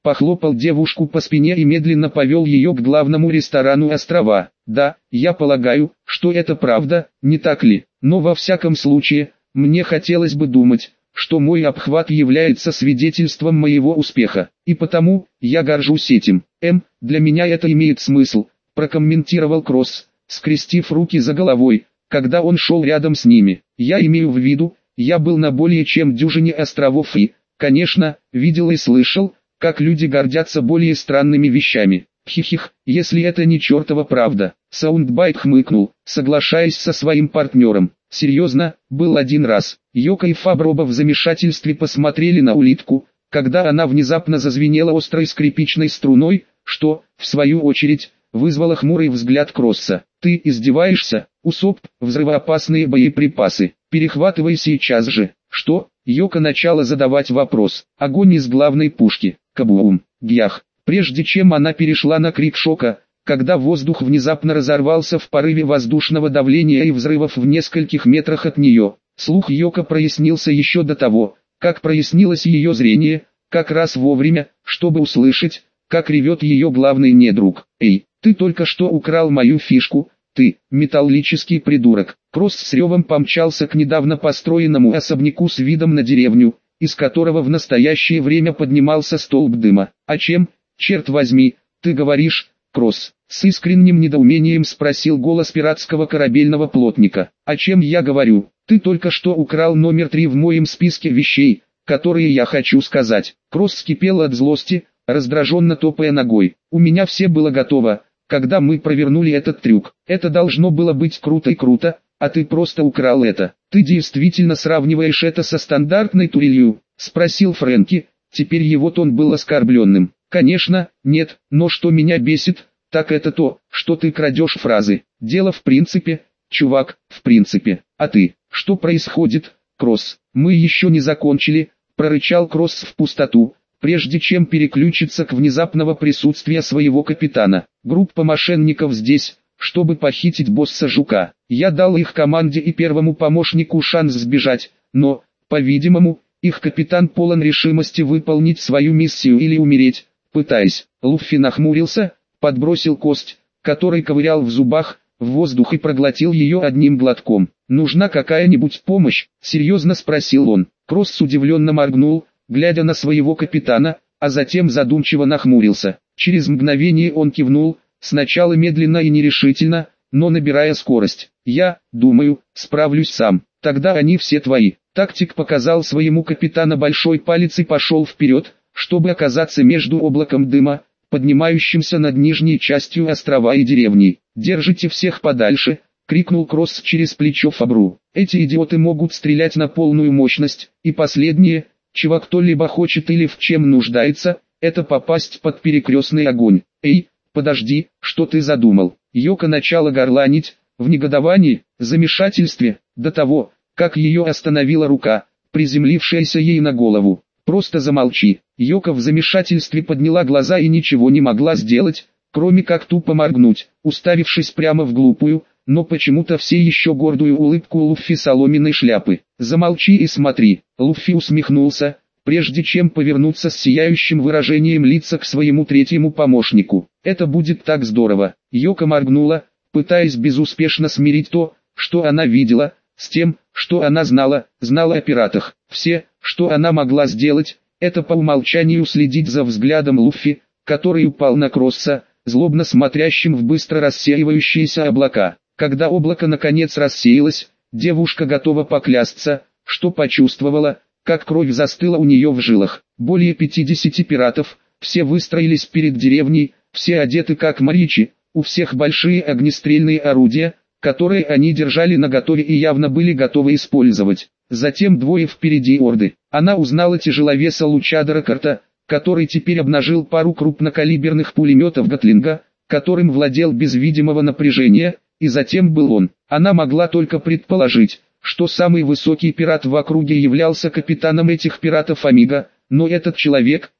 похлопал девушку по спине и медленно повел ее к главному ресторану острова. Да, я полагаю, что это правда, не так ли? Но во всяком случае, мне хотелось бы думать, что мой обхват является свидетельством моего успеха. И потому, я горжусь этим. Для меня это имеет смысл, прокомментировал Кросс, скрестив руки за головой, когда он шел рядом с ними. Я имею в виду, я был на более чем дюжине островов и, конечно, видел и слышал, как люди гордятся более странными вещами. Хихих, если это не чертова правда. Саундбайт хмыкнул, соглашаясь со своим партнером. Серьезно, был один раз. Йока и Фаброба в замешательстве посмотрели на улитку, когда она внезапно зазвенела острой скрипичной струной, что, в свою очередь, вызвало хмурый взгляд Кросса. «Ты издеваешься, Усоп, взрывоопасные боеприпасы, перехватывай сейчас же». «Что?» Йока начала задавать вопрос. «Огонь из главной пушки». Кабум, гях. Прежде чем она перешла на крик шока, когда воздух внезапно разорвался в порыве воздушного давления и взрывов в нескольких метрах от нее, слух Йока прояснился еще до того, как прояснилось ее зрение, как раз вовремя, чтобы услышать, как ревет ее главный недруг. «Эй, ты только что украл мою фишку, ты, металлический придурок». Кросс с ревом помчался к недавно построенному особняку с видом на деревню, из которого в настоящее время поднимался столб дыма. «А чем, черт возьми, ты говоришь, Кросс?» С искренним недоумением спросил голос пиратского корабельного плотника. «О чем я говорю? Ты только что украл номер 3 в моем списке вещей, которые я хочу сказать». Кросс вскипел от злости, раздраженно топая ногой. «У меня все было готово, когда мы провернули этот трюк. Это должно было быть круто и круто, а ты просто украл это». «Ты действительно сравниваешь это со стандартной турелью?» — спросил Фрэнки, теперь его тон был оскорбленным. «Конечно, нет, но что меня бесит, так это то, что ты крадешь фразы. Дело в принципе, чувак, в принципе. А ты, что происходит, Кросс?» «Мы еще не закончили», — прорычал Кросс в пустоту, прежде чем переключиться к внезапного присутствия своего капитана. «Группа мошенников здесь, чтобы похитить босса Жука. Я дал их команде и первому помощнику шанс сбежать, но, по-видимому, их капитан полон решимости выполнить свою миссию или умереть, пытаясь». Луффи нахмурился, подбросил кость, который ковырял в зубах, в воздух и проглотил ее одним глотком. «Нужна какая-нибудь помощь?» — серьезно спросил он. Кросс удивленно моргнул, глядя на своего капитана, а затем задумчиво нахмурился. Через мгновение он кивнул, сначала медленно и нерешительно, но набирая скорость. «Я, думаю, справлюсь сам. Тогда они все твои». Тактик показал своему капитану большой палец и пошел вперед, чтобы оказаться между облаком дыма, поднимающимся над нижней частью острова и деревней. «Держите всех подальше!» — крикнул Кросс через плечо Фабру. «Эти идиоты могут стрелять на полную мощность, и последнее, чего кто-либо хочет или в чем нуждается, это попасть под перекрестный огонь». «Эй, подожди, что ты задумал?» Йока начала горланить, в негодовании, замешательстве, до того, как ее остановила рука, приземлившаяся ей на голову. «Просто замолчи». Йока в замешательстве подняла глаза и ничего не могла сделать, кроме как тупо моргнуть, уставившись прямо в глупую, но почему-то все еще гордую улыбку Луффи соломенной шляпы. «Замолчи и смотри». Луффи усмехнулся, прежде чем повернуться с сияющим выражением лица к своему третьему помощнику. «Это будет так здорово». Йока моргнула, пытаясь безуспешно смирить то, что она видела, с тем, что она знала о пиратах. Все, что она могла сделать, это по умолчанию следить за взглядом Луффи, который упал на Кросса, злобно смотрящим в быстро рассеивающиеся облака. Когда облако наконец рассеялось, девушка готова поклясться, что почувствовала, как кровь застыла у нее в жилах. Более 50 пиратов, все выстроились перед деревней, все одеты как морячи, у всех большие огнестрельные орудия, которые они держали наготове и явно были готовы использовать. Затем двое впереди орды. Она узнала тяжеловеса Лучадора Карта, который теперь обнажил пару крупнокалиберных пулеметов Гатлинга, которым владел без видимого напряжения, и затем был он. Она могла только предположить, что самый высокий пират в округе являлся капитаном этих пиратов Амиго, но этот человек,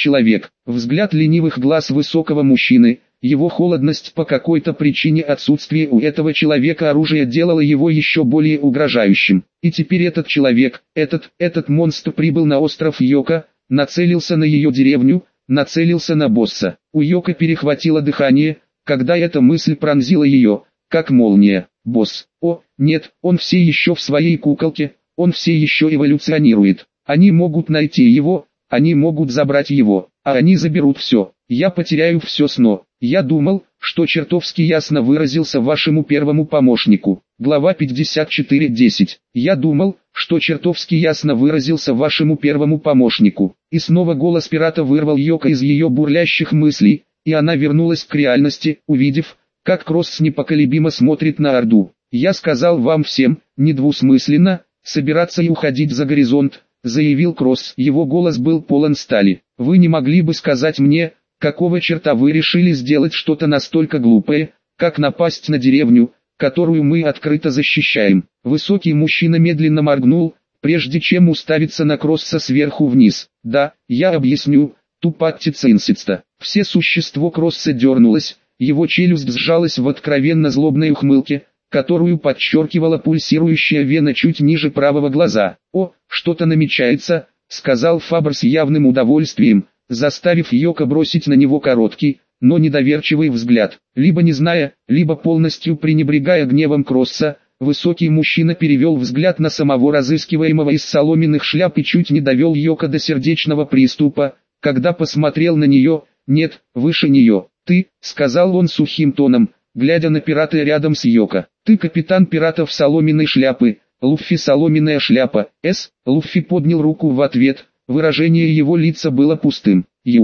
взгляд ленивых глаз высокого мужчины, его холодность по какой-то причине отсутствие у этого человека оружия делало его еще более угрожающим. И теперь этот человек, этот монстр прибыл на остров Йока, нацелился на ее деревню, нацелился на босса. У Йоко перехватило дыхание, когда эта мысль пронзила ее, как молния. Босс, о, нет, он все еще в своей куколке, он все еще эволюционирует. Они могут найти его, они могут забрать его, а они заберут все. Я потеряю все сно. Я думал, что чертовски ясно выразился вашему первому помощнику. Глава 54:10. Я думал, что чертовски ясно выразился вашему первому помощнику. И снова голос пирата вырвал Йоко из ее бурлящих мыслей, и она вернулась к реальности, увидев, как Кросс непоколебимо смотрит на Орду. Я сказал вам всем, недвусмысленно, собираться и уходить за горизонт, заявил Кросс. Его голос был полон стали. Вы не могли бы сказать мне, какого черта вы решили сделать что-то настолько глупое, как напасть на деревню, которую мы открыто защищаем? Высокий мужчина медленно моргнул, прежде чем уставиться на Кросса сверху вниз. Да, я объясню, тупаттица инсиста. Все существо Кросса дернулось, его челюсть сжалась в откровенно злобной ухмылке, которую подчеркивала пульсирующая вена чуть ниже правого глаза. «О, что-то намечается», — сказал Фабр с явным удовольствием, заставив Йоко бросить на него короткий, но недоверчивый взгляд. Либо не зная, либо полностью пренебрегая гневом Кросса, высокий мужчина перевел взгляд на самого разыскиваемого из соломенных шляп и чуть не довел Йоко до сердечного приступа, когда посмотрел на нее. «Нет, выше нее. Ты», — сказал он сухим тоном, глядя на пирата рядом с Йоко. «Ты капитан пиратов соломенной шляпы, Луффи соломенная шляпа». Луффи поднял руку в ответ, выражение его лица было пустым.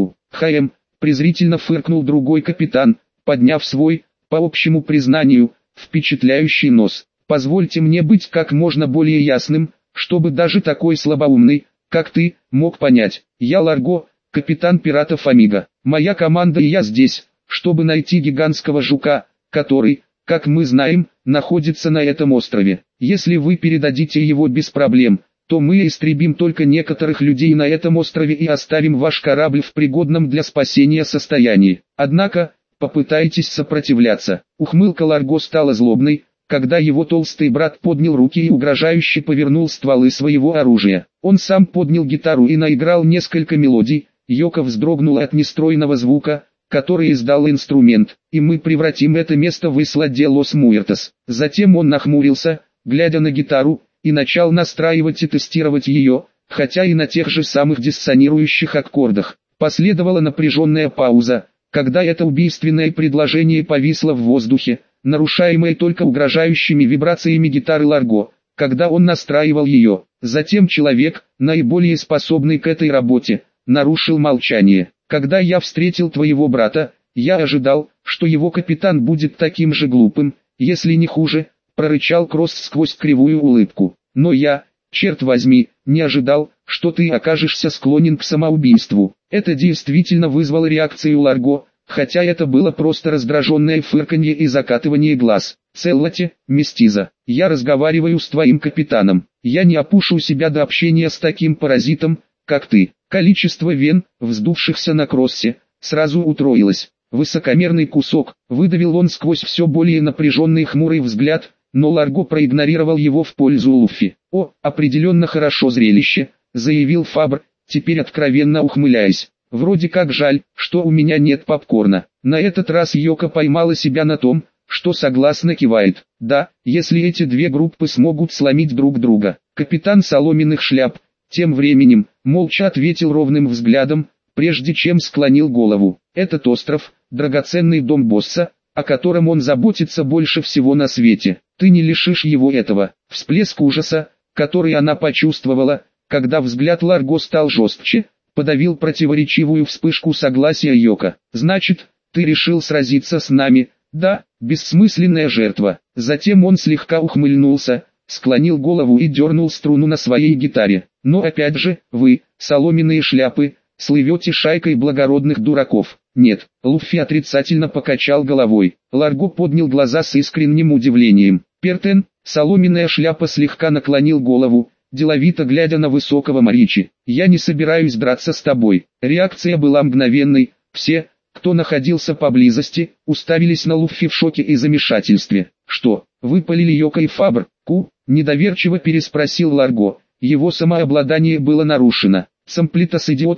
Презрительно фыркнул другой капитан, подняв свой, по общему признанию, впечатляющий нос. «Позвольте мне быть как можно более ясным, чтобы даже такой слабоумный, как ты, мог понять. Я Ларго, капитан пиратов Амиго. Моя команда и я здесь, чтобы найти гигантского жука, который, как мы знаем, находится на этом острове. Если вы передадите его без проблем, то мы истребим только некоторых людей на этом острове и оставим ваш корабль в пригодном для спасения состоянии. Однако, попытайтесь сопротивляться». Ухмылка Ларго стала злобной, когда его толстый брат поднял руки и угрожающе повернул стволы своего оружия. Он сам поднял гитару и наиграл несколько мелодий. Йоко вздрогнула от нестройного звука, который издал инструмент, «и мы превратим это место в Исла-де Лос-Муэртос». Затем он нахмурился, глядя на гитару, и начал настраивать и тестировать ее, хотя и на тех же самых диссонирующих аккордах. Последовала напряженная пауза, когда это убийственное предложение повисло в воздухе, нарушаемое только угрожающими вибрациями гитары Ларго, когда он настраивал ее. Затем человек, наиболее способный к этой работе, нарушил молчание. «Когда я встретил твоего брата, я ожидал, что его капитан будет таким же глупым, если не хуже», — прорычал Кросс сквозь кривую улыбку. «Но я, черт возьми, не ожидал, что ты окажешься склонен к самоубийству». Это действительно вызвало реакцию Ларго, хотя это было просто раздраженное фырканье и закатывание глаз. «Целлати, местиза, я разговариваю с твоим капитаном. Я не опушу себя до общения с таким паразитом, как ты». Количество вен, вздувшихся на Кроссе, сразу утроилось. «Высокомерный кусок», — выдавил он сквозь все более напряженный хмурый взгляд, но Ларго проигнорировал его в пользу Луффи. «О, определенно хорошо зрелище», — заявил Фабр, теперь откровенно ухмыляясь. «Вроде как жаль, что у меня нет попкорна». На этот раз Йоко поймала себя на том, что согласно кивает. «Да, если эти две группы смогут сломить друг друга». Капитан соломенных шляп, тем временем, молча ответил ровным взглядом, прежде чем склонил голову. «Этот остров, драгоценный дом босса, о котором он заботится больше всего на свете. Ты не лишишь его этого». Всплеск ужаса, который она почувствовала, когда взгляд Ларго стал жестче, подавил противоречивую вспышку согласия Йоко. «Значит, ты решил сразиться с нами?» «Да, бессмысленная жертва». Затем он слегка ухмыльнулся, склонил голову и дернул струну на своей гитаре. «Но опять же, вы, соломенные шляпы, слывете шайкой благородных дураков». «Нет», — Луффи отрицательно покачал головой. Ларго поднял глаза с искренним удивлением. «Пертен», — соломенная шляпа слегка наклонил голову, деловито глядя на высокого Маричи. «Я не собираюсь драться с тобой». Реакция была мгновенной. Все, кто находился поблизости, уставились на Луффи в шоке и замешательстве. «Что?» — выпалили Йоко и Фабр. Недоверчиво переспросил Ларго. Его самообладание было нарушено. «Самплитас идиота»,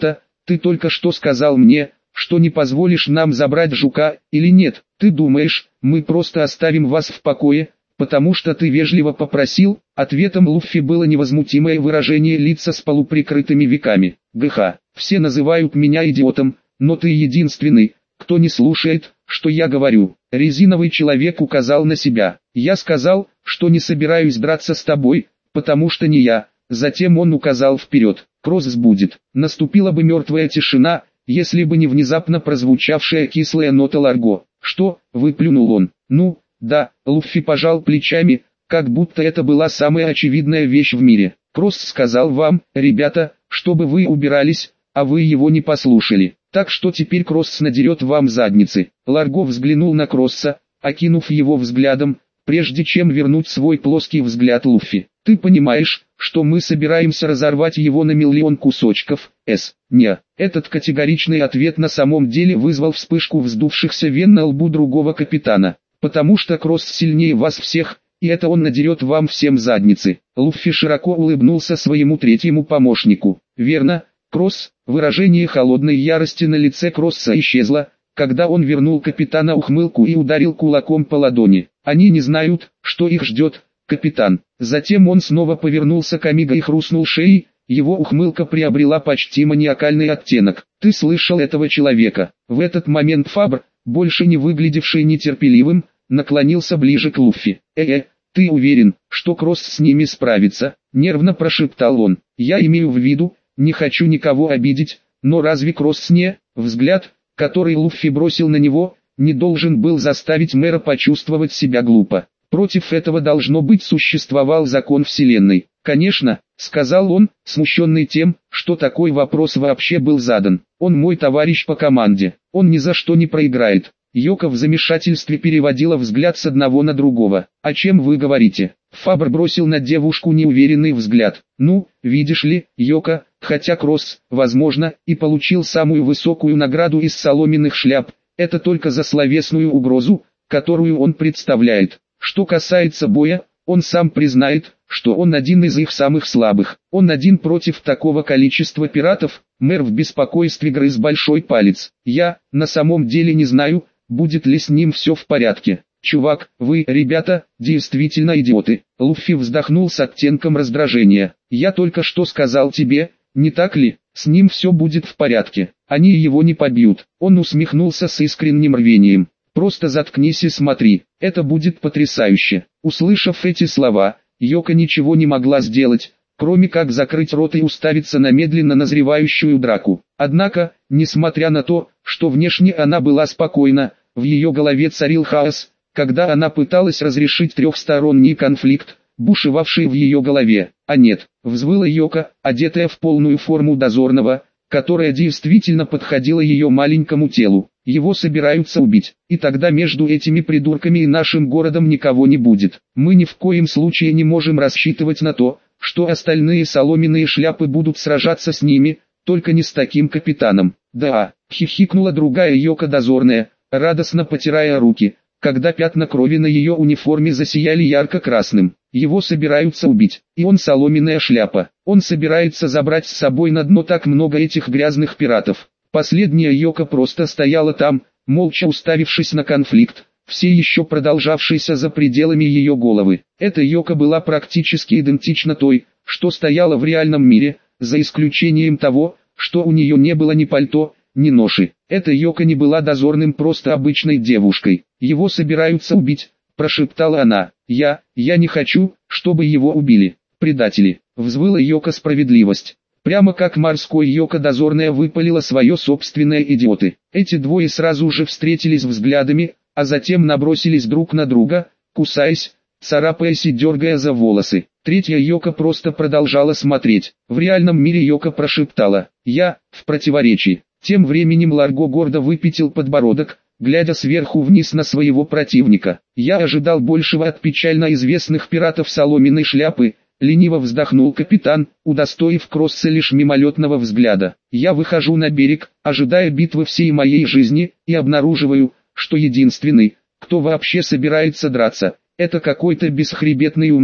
Ты только что сказал мне, что не позволишь нам забрать жука, или нет? Ты думаешь, мы просто оставим вас в покое, потому что ты вежливо попросил? Ответом Луффи было невозмутимое выражение лица с полуприкрытыми веками. ГХ, все называют меня идиотом, но ты единственный, кто не слушает, что я говорю. Резиновый человек указал на себя. Я сказал, что не собираюсь драться с тобой, потому что не я. Затем он указал вперед. Кросс будет. Наступила бы мертвая тишина, если бы не внезапно прозвучавшая кислая нота Ларго. Что? Выплюнул он. Ну, да, Луффи пожал плечами, как будто это была самая очевидная вещь в мире. Кросс сказал вам, ребята, чтобы вы убирались, а вы его не послушали. Так что теперь Кросс надерет вам задницы. Ларго взглянул на Кросса, окинув его взглядом, прежде чем вернуть свой плоский взгляд Луффи. Ты понимаешь, что мы собираемся разорвать его на миллион кусочков? Не. Этот категоричный ответ на самом деле вызвал вспышку вздувшихся вен на лбу другого капитана. Потому что Кросс сильнее вас всех, и это он надерет вам всем задницы. Луффи широко улыбнулся своему третьему помощнику. Верно, Кросс. Выражение холодной ярости на лице Кросса исчезло, когда он вернул капитана ухмылку и ударил кулаком по ладони. Они не знают, что их ждет, капитан. Затем он снова повернулся к Амиго и хрустнул шеей, его ухмылка приобрела почти маниакальный оттенок. Ты слышал этого человека? В этот момент Фабр, больше не выглядевший нетерпеливым, наклонился ближе к Луффи. Ты уверен, что Кросс с ними справится? Нервно прошептал он. Я имею в виду, не хочу никого обидеть, но разве Кросс не? Взгляд, который Луффи бросил на него, не должен был заставить мэра почувствовать себя глупо. Против этого должно быть существовал закон вселенной. Конечно, сказал он, смущенный тем, что такой вопрос вообще был задан. Он мой товарищ по команде, он ни за что не проиграет. Йока в замешательстве переводила взгляд с одного на другого. «О чем вы говорите?» Фабр бросил на девушку неуверенный взгляд. «Ну, видишь ли, Йока, хотя Кросс, возможно, и получил самую высокую награду из соломенных шляп, это только за словесную угрозу, которую он представляет. Что касается боя, он сам признает, что он один из их самых слабых. Он один против такого количества пиратов». Мэр в беспокойстве грыз большой палец. «Я, на самом деле не знаю, будет ли с ним все в порядке. Чувак, вы, ребята, действительно идиоты». Луффи вздохнул с оттенком раздражения. «Я только что сказал тебе, не так ли? С ним все будет в порядке. Они его не побьют». Он усмехнулся с искренним рвением. «Просто заткнись и смотри, это будет потрясающе». Услышав эти слова, Йока ничего не могла сделать, кроме как закрыть рот и уставиться на медленно назревающую драку. Однако, несмотря на то, что внешне она была спокойна, в ее голове царил хаос, когда она пыталась разрешить трехсторонний конфликт, бушевавший в ее голове. «А нет», — взвыла Йока, одетая в полную форму дозорного, которая действительно подходила ее маленькому телу. «Его собираются убить, и тогда между этими придурками и нашим городом никого не будет. Мы ни в коем случае не можем рассчитывать на то, что остальные соломенные шляпы будут сражаться с ними, только не с таким капитаном». «Да», — хихикнула другая Йока дозорная, радостно потирая руки, когда пятна крови на ее униформе засияли ярко-красным. «Его собираются убить, и он соломенная шляпа. Он собирается забрать с собой на дно так много этих грязных пиратов». Последняя Йока просто стояла там, молча уставившись на конфликт, все еще продолжавшийся за пределами ее головы. Эта Йока была практически идентична той, что стояла в реальном мире, за исключением того, что у нее не было ни пальто, ни ноши. Эта Йока не была дозорным, просто обычной девушкой. «Его собираются убить», — прошептала она. Я не хочу, чтобы его убили. Предатели», — взвыла Йока справедливость. Прямо как морской Йока дозорная выпалила свое собственное идиоты. Эти двое сразу же встретились взглядами, а затем набросились друг на друга, кусаясь, царапаясь и дергая за волосы. Третья Йока просто продолжала смотреть. В реальном мире Йока прошептала: «Я, в противоречии». Тем временем Ларго гордо выпятил подбородок, глядя сверху вниз на своего противника. «Я ожидал большего от печально известных пиратов соломенной шляпы», — лениво вздохнул капитан, удостоив Кросса лишь мимолетного взгляда. «Я выхожу на берег, ожидая битвы всей моей жизни, и обнаруживаю, что единственный, кто вообще собирается драться, это какой-то бесхребетный умник,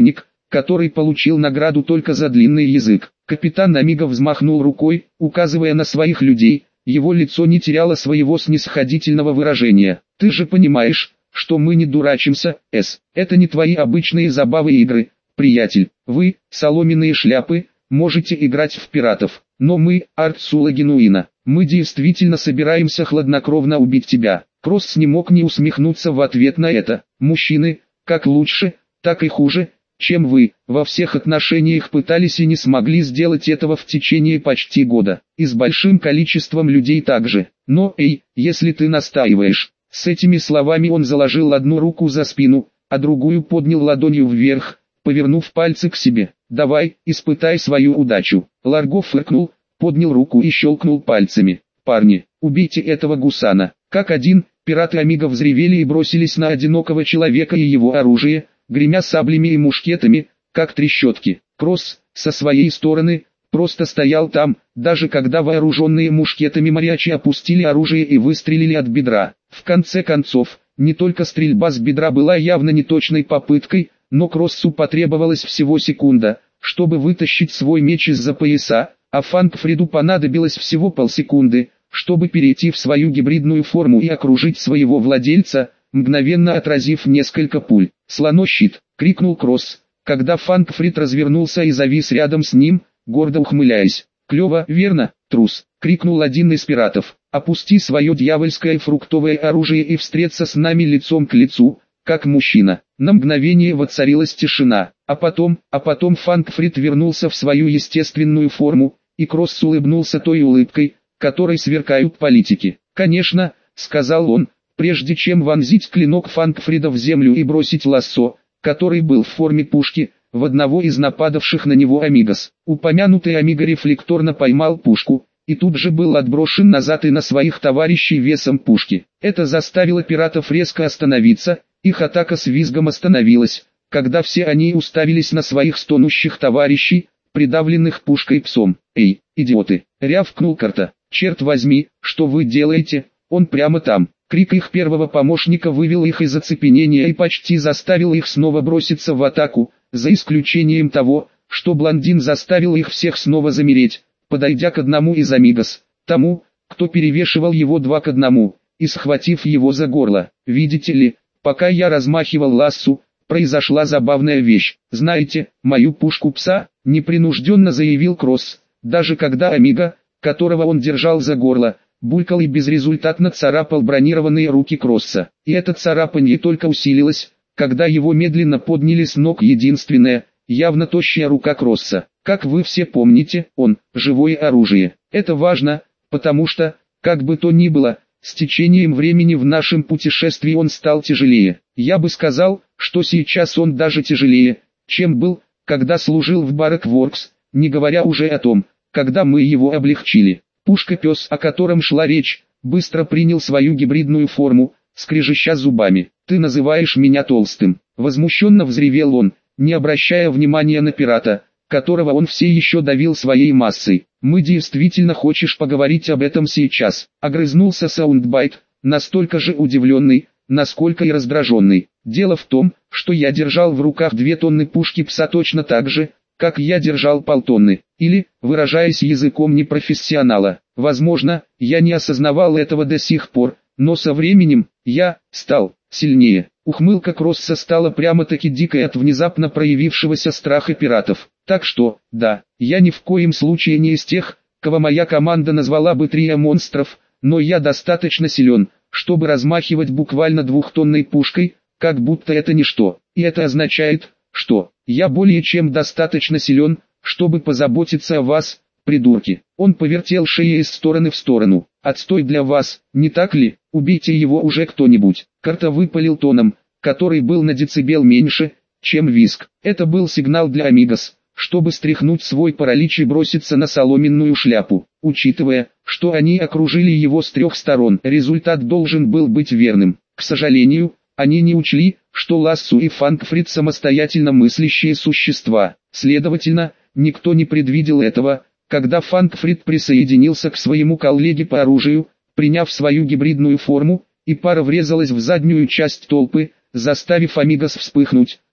который получил награду только за длинный язык. Капитан Амиго взмахнул рукой, указывая на своих людей, его лицо не теряло своего снисходительного выражения. «Ты же понимаешь, что мы не дурачимся, это не твои обычные забавы и игры, приятель. Вы, соломенные шляпы, можете играть в пиратов, но мы, Арцула Генуина, мы действительно собираемся хладнокровно убить тебя». Кросс не мог не усмехнуться в ответ на это. «Мужчины, как лучше, так и хуже, чем вы, во всех отношениях пытались и не смогли сделать этого в течение почти года, и с большим количеством людей также. Но, если ты настаиваешь». С этими словами он заложил одну руку за спину, а другую поднял ладонью вверх, повернув пальцы к себе. «Давай, испытай свою удачу». Ларго фыркнул, поднял руку и щелкнул пальцами. «Парни, убейте этого гусана». Как один, пираты Амиго взревели и бросились на одинокого человека и его оружие, гремя саблями и мушкетами, как трещотки. Кросс, со своей стороны, просто стоял там, даже когда вооруженные мушкетами морячи опустили оружие и выстрелили от бедра. В конце концов, не только стрельба с бедра была явно неточной попыткой, но Кроссу потребовалась всего секунда, чтобы вытащить свой меч из-за пояса, а Фанкфриду понадобилось всего полсекунды, чтобы перейти в свою гибридную форму и окружить своего владельца, мгновенно отразив несколько пуль. «Слонощит!» — крикнул Кросс, когда Фанкфрид развернулся и завис рядом с ним, гордо ухмыляясь. «Клево, верно, трус!» — крикнул один из пиратов. «Опусти свое дьявольское фруктовое оружие и встреться с нами лицом к лицу, как мужчина». На мгновение воцарилась тишина, а потом Фанкфрид вернулся в свою естественную форму, и Кросс улыбнулся той улыбкой, которой сверкают политики. «Конечно», — сказал он, прежде чем вонзить клинок Фанкфрида в землю и бросить лассо, который был в форме пушки, в одного из нападавших на него амигос. Упомянутый амиго рефлекторно поймал пушку, и тут же был отброшен назад и на своих товарищей весом пушки. Это заставило пиратов резко остановиться, их атака с визгом остановилась, когда все они уставились на своих стонущих товарищей, придавленных пушкой псом. «Эй, идиоты!» — рявкнул Карта. «Черт возьми, что вы делаете? Он прямо там!» Крик их первого помощника вывел их из оцепенения и почти заставил их снова броситься в атаку, за исключением того, что блондин заставил их всех снова замереть, подойдя к одному из амигос, тому, кто перевешивал его 2-1, и схватив его за горло. «Видите ли, пока я размахивал лассу, произошла забавная вещь. Знаете, мою пушку пса», — непринужденно заявил Кросс, даже когда амиго, которого он держал за горло, булькал и безрезультатно царапал бронированные руки Кросса. И это царапанье только усилилось, когда его медленно подняли с ног единственная, явно тощая рука Кросса. Как вы все помните, он – живое оружие. Это важно, потому что, как бы то ни было, с течением времени в нашем путешествии он стал тяжелее. Я бы сказал, что сейчас он даже тяжелее, чем был, когда служил в Барракворкс, не говоря уже о том, когда мы его облегчили. Пушка-пес, о котором шла речь, быстро принял свою гибридную форму, скрежеща зубами. «Ты называешь меня толстым?» — возмущенно взревел он, не обращая внимания на пирата, которого он все еще давил своей массой. «Мы действительно хочешь поговорить об этом сейчас?» — огрызнулся Саундбайт, настолько же удивленный, насколько и раздраженный. «Дело в том, что я держал в руках 2 тонны пушки пса точно так же, как я держал полтонны, или, выражаясь языком непрофессионала, возможно, я не осознавал этого до сих пор, но со временем, я стал сильнее». Ухмылка Кросса стала прямо-таки дикой от внезапно проявившегося страха пиратов. «Так что, да, я ни в коем случае не из тех, кого моя команда назвала бы трио монстров, но я достаточно силен, чтобы размахивать буквально 2-тонной пушкой, как будто это ничто. И это означает, что я более чем достаточно силен, чтобы позаботиться о вас, придурки». Он повертел шеей из стороны в сторону. «Отстой для вас, не так ли? Убейте его уже кто-нибудь». Карта выпалил тоном, который был на децибел меньше, чем визг. Это был сигнал для амигос, чтобы стряхнуть свой паралич и броситься на соломенную шляпу. Учитывая, что они окружили его с 3 сторон, результат должен был быть верным. К сожалению, они не учли, что Лассу и Фанкфрид самостоятельно мыслящие существа. Следовательно, никто не предвидел этого, когда Фанкфрид присоединился к своему коллеге по оружию, приняв свою гибридную форму, и пара врезалась в заднюю часть толпы, заставив амигос вспыхнуть,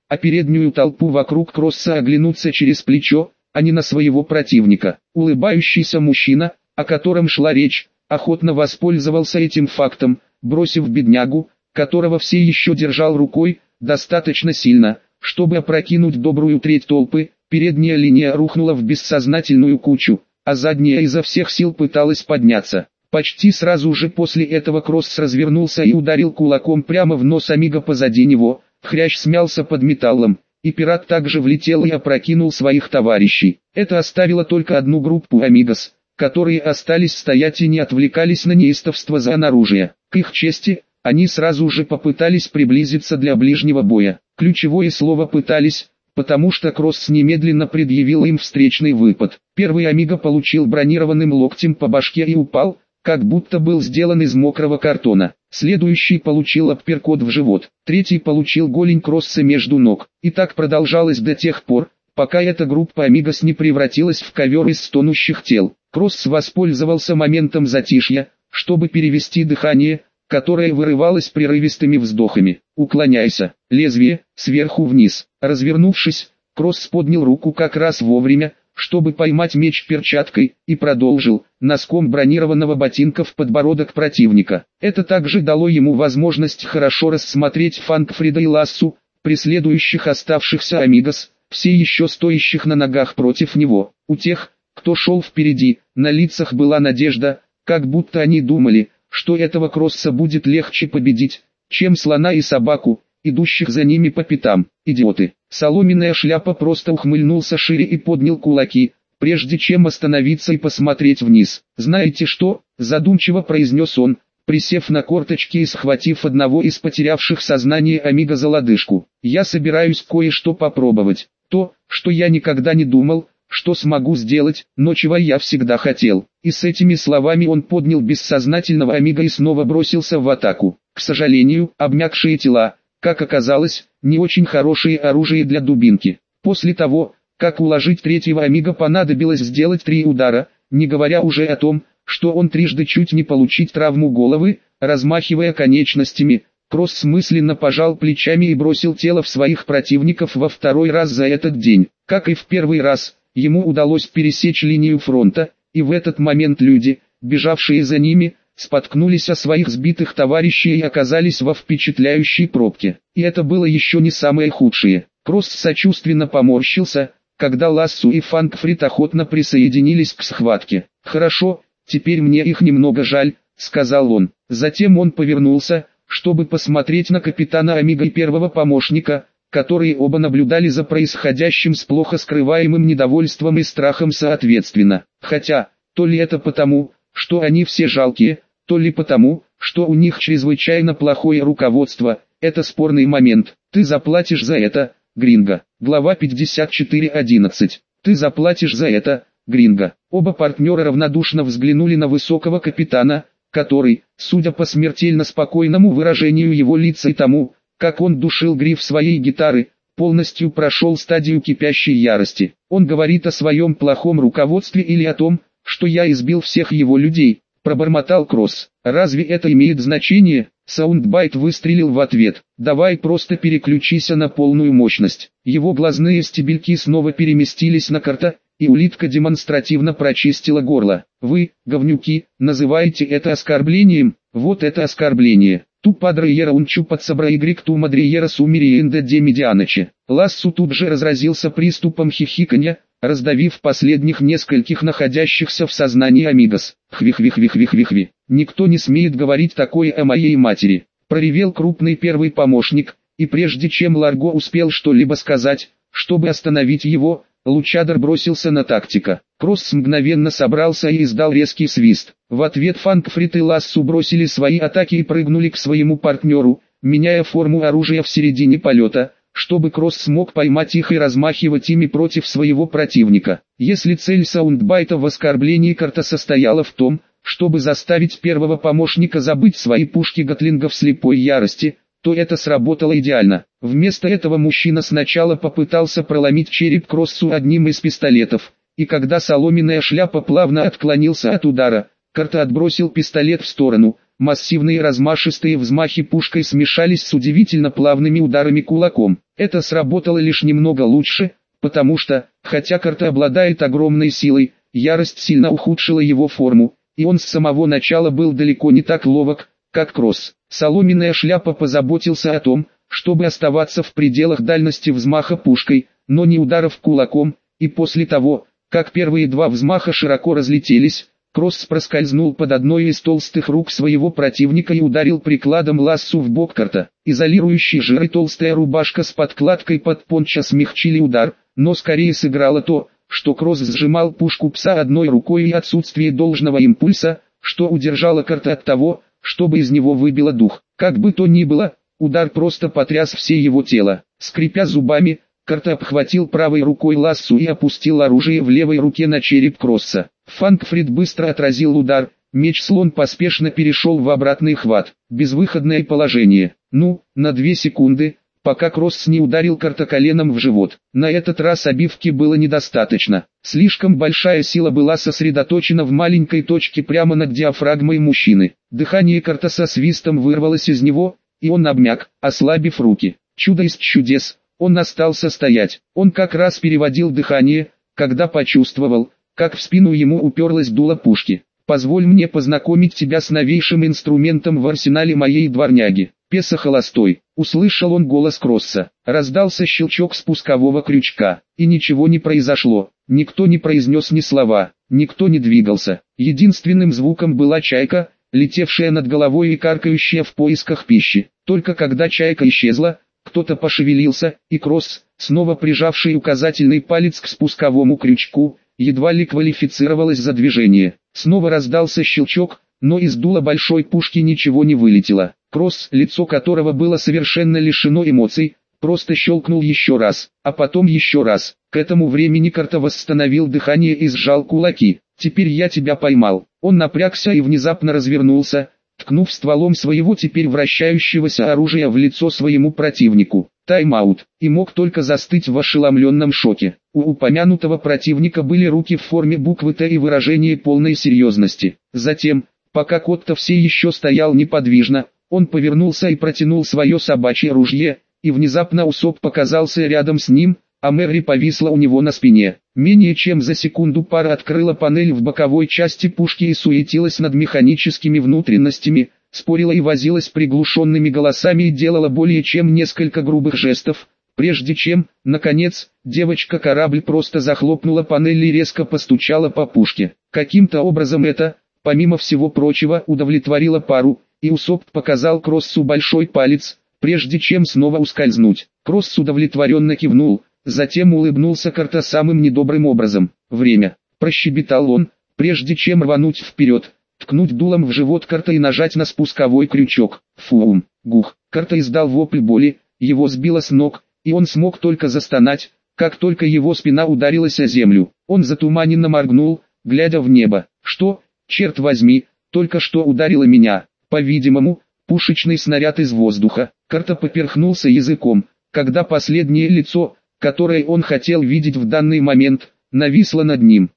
а переднюю толпу вокруг Кросса оглянуться через плечо, а не на своего противника. Улыбающийся мужчина, о котором шла речь, охотно воспользовался этим фактом, бросив беднягу, которого все еще держал рукой, достаточно сильно, чтобы опрокинуть добрую треть толпы. Передняя линия рухнула в бессознательную кучу, а задняя изо всех сил пыталась подняться. Почти сразу же после этого Кросс развернулся и ударил кулаком прямо в нос Амиго позади него. Хрящ смялся под металлом, и пират также влетел и опрокинул своих товарищей. Это оставило только одну группу амигос, которые остались стоять и не отвлекались на неистовство за оружие. К их чести, они сразу же попытались приблизиться для ближнего боя. Ключевое слово «пытались», потому что Кросс немедленно предъявил им встречный выпад. Первый амиго получил бронированным локтем по башке и упал, как будто был сделан из мокрого картона. Следующий получил апперкот в живот. Третий получил голень Кросса между ног. И так продолжалось до тех пор, пока эта группа амигос не превратилась в ковер из стонущих тел. Кросс воспользовался моментом затишья, чтобы перевести дыхание, которое вырывалось прерывистыми вздохами. «Уклоняйся!» Лезвие, сверху вниз. Развернувшись, Кросс поднял руку как раз вовремя, чтобы поймать меч перчаткой, и продолжил, носком бронированного ботинка в подбородок противника. Это также дало ему возможность хорошо рассмотреть Фанкфрида и Лассу, преследующих оставшихся амигос, все еще стоящих на ногах против него. У тех, кто шел впереди, на лицах была надежда, как будто они думали, что этого Кросса будет легче победить, чем слона и собаку, идущих за ними по пятам. Идиоты. Соломенная шляпа просто ухмыльнулся шире и поднял кулаки, прежде чем остановиться и посмотреть вниз. «Знаете что?» – задумчиво произнес он, присев на корточки и схватив одного из потерявших сознание амиго за лодыжку. «Я собираюсь кое-что попробовать. То, что я никогда не думал, что смогу сделать, но чего я всегда хотел». И с этими словами он поднял бессознательного амиго и снова бросился в атаку. К сожалению, обмякшие тела, как оказалось, не очень хорошее оружие для дубинки. После того, как уложить третьего амиго, понадобилось сделать 3 удара, не говоря уже о том, что он трижды чуть не получить травму головы, размахивая конечностями. Кросс мысленно пожал плечами и бросил тело в своих противников во второй раз за этот день. Как и в первый раз, ему удалось пересечь линию фронта, и в этот момент люди, бежавшие за ними, споткнулись о своих сбитых товарищей и оказались во впечатляющей пробке. И это было еще не самое худшее. Кросс сочувственно поморщился, когда Лассу и Фанкфрид охотно присоединились к схватке. «Хорошо, теперь мне их немного жаль», — сказал он. Затем он повернулся, чтобы посмотреть на капитана амиго и первого помощника, которые оба наблюдали за происходящим с плохо скрываемым недовольством и страхом соответственно. Хотя, то ли это потому, что они все жалкие, то ли потому, что у них чрезвычайно плохое руководство, это спорный момент. «Ты заплатишь за это, Гринго». Глава 54:11. «Ты заплатишь за это, Гринго». Оба партнера равнодушно взглянули на высокого капитана, который, судя по смертельно спокойному выражению его лица и тому, как он душил гриф своей гитары, полностью прошел стадию кипящей ярости. «Он говорит о своем плохом руководстве или о том, что я избил всех его людей», — пробормотал Кросс. «Разве это имеет значение?» Саундбайт выстрелил в ответ. «Давай просто переключися на полную мощность». Его глазные стебельки снова переместились на Карта, и улитка демонстративно прочистила горло. «Вы, говнюки, называете это оскорблением? Вот это оскорбление. Ту падре унчу под собра игрек ту мадриера сумериенда де медианочи». Лассу тут же разразился приступом хихиканья, раздавив последних нескольких находящихся в сознании амигос. «Хви-хви-хви-хви-хви-хви. Никто не смеет говорить такое о моей матери», — проревел крупный первый помощник, и прежде чем Ларго успел что-либо сказать, чтобы остановить его, Лучадор бросился на тактика. Кросс мгновенно собрался и издал резкий свист. В ответ Фанкфрид и Лассу бросили свои атаки и прыгнули к своему партнеру, меняя форму оружия в середине полета, чтобы Кросс смог поймать их и размахивать ими против своего противника. Если цель саундбайта в оскорблении Карта состояла в том, чтобы заставить первого помощника забыть свои пушки Гатлинга в слепой ярости, то это сработало идеально. Вместо этого мужчина сначала попытался проломить череп Кроссу одним из пистолетов, и когда соломенная шляпа плавно отклонился от удара, Карта отбросил пистолет в сторону, массивные размашистые взмахи пушкой смешались с удивительно плавными ударами кулаком. Это сработало лишь немного лучше, потому что, хотя Карта обладает огромной силой, ярость сильно ухудшила его форму, и он с самого начала был далеко не так ловок, как Кросс. Соломенная шляпа позаботился о том, чтобы оставаться в пределах дальности взмаха пушкой, но не ударов кулаком, и после того, как первые два взмаха широко разлетелись, Кросс проскользнул под одной из толстых рук своего противника и ударил прикладом лассо в бок Карта. Изолирующий жир и толстая рубашка с подкладкой под пончо смягчили удар, но скорее сыграло то, что Кросс сжимал пушку пса одной рукой и отсутствие должного импульса, что удержало Карта от того, чтобы из него выбило дух. Как бы то ни было, удар просто потряс все его тело. Скрипя зубами, Карта обхватил правой рукой лассо и опустил оружие в левой руке на череп Кросса. Фанкфрид быстро отразил удар, меч-слон поспешно перешел в обратный хват. Безвыходное положение. На 2 секунды, пока Кросс не ударил Карта коленом в живот. На этот раз обивки было недостаточно. Слишком большая сила была сосредоточена в маленькой точке прямо над диафрагмой мужчины. Дыхание Карта со свистом вырвалось из него, и он обмяк, ослабив руки. Чудо из чудес. Он остался стоять. Он как раз переводил дыхание, когда почувствовал, как в спину ему уперлась дуло пушки. «Позволь мне познакомить тебя с новейшим инструментом в арсенале моей дворняги. Песо холостой». Услышал он голос Кросса. Раздался щелчок спускового крючка, и ничего не произошло. Никто не произнес ни слова, никто не двигался. Единственным звуком была чайка, летевшая над головой и каркающая в поисках пищи. Только когда чайка исчезла, кто-то пошевелился, и Кросс, снова прижавший указательный палец к спусковому крючку, едва ли квалифицировалось за движение. Снова раздался щелчок, но из дула большой пушки ничего не вылетело. Кросс, лицо которого было совершенно лишено эмоций, просто щелкнул еще раз, а потом еще раз. К этому времени Карта восстановил дыхание и сжал кулаки. «Теперь я тебя поймал». Он напрягся и внезапно развернулся, ткнув стволом своего теперь вращающегося оружия в лицо своему противнику. Тайм-аут. И мог только застыть в ошеломленном шоке. У упомянутого противника были руки в форме буквы «Т» и выражение полной серьезности. Затем, пока Котто все еще стоял неподвижно, он повернулся и протянул свое собачье ружье, и внезапно Усоп показался рядом с ним, а Мэри повисла у него на спине. Менее чем за секунду пара открыла панель в боковой части пушки и суетилась над механическими внутренностями, спорила и возилась приглушенными голосами и делала более чем несколько грубых жестов, прежде чем, наконец, девочка-корабль просто захлопнула панель и резко постучала по пушке. Каким-то образом это, помимо всего прочего, удовлетворило пару, и Усоп показал Кроссу большой палец, прежде чем снова ускользнуть. Кросс удовлетворенно кивнул, затем улыбнулся Карта самым недобрым образом. «Время», – прощебетал он, прежде чем рвануть вперед, ткнуть дулом в живот Карта и нажать на спусковой крючок. Фуум, гух. Карта издал вопль боли, его сбило с ног, и он смог только застонать, как только его спина ударилась о землю. Он затуманенно моргнул, глядя в небо. «Что, черт возьми, только что ударило меня?» По-видимому, пушечный снаряд из воздуха. Карта поперхнулся языком, когда последнее лицо, которое он хотел видеть в данный момент, нависло над ним.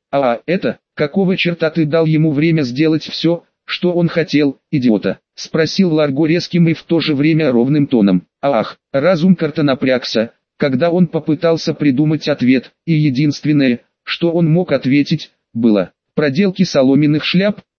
Какого черта ты дал ему время сделать все, что он хотел, идиота?» — спросил Ларго резким и в то же время ровным тоном. Разум Карта напрягся, когда он попытался придумать ответ, и единственное, что он мог ответить, было: проделки соломенных шляп.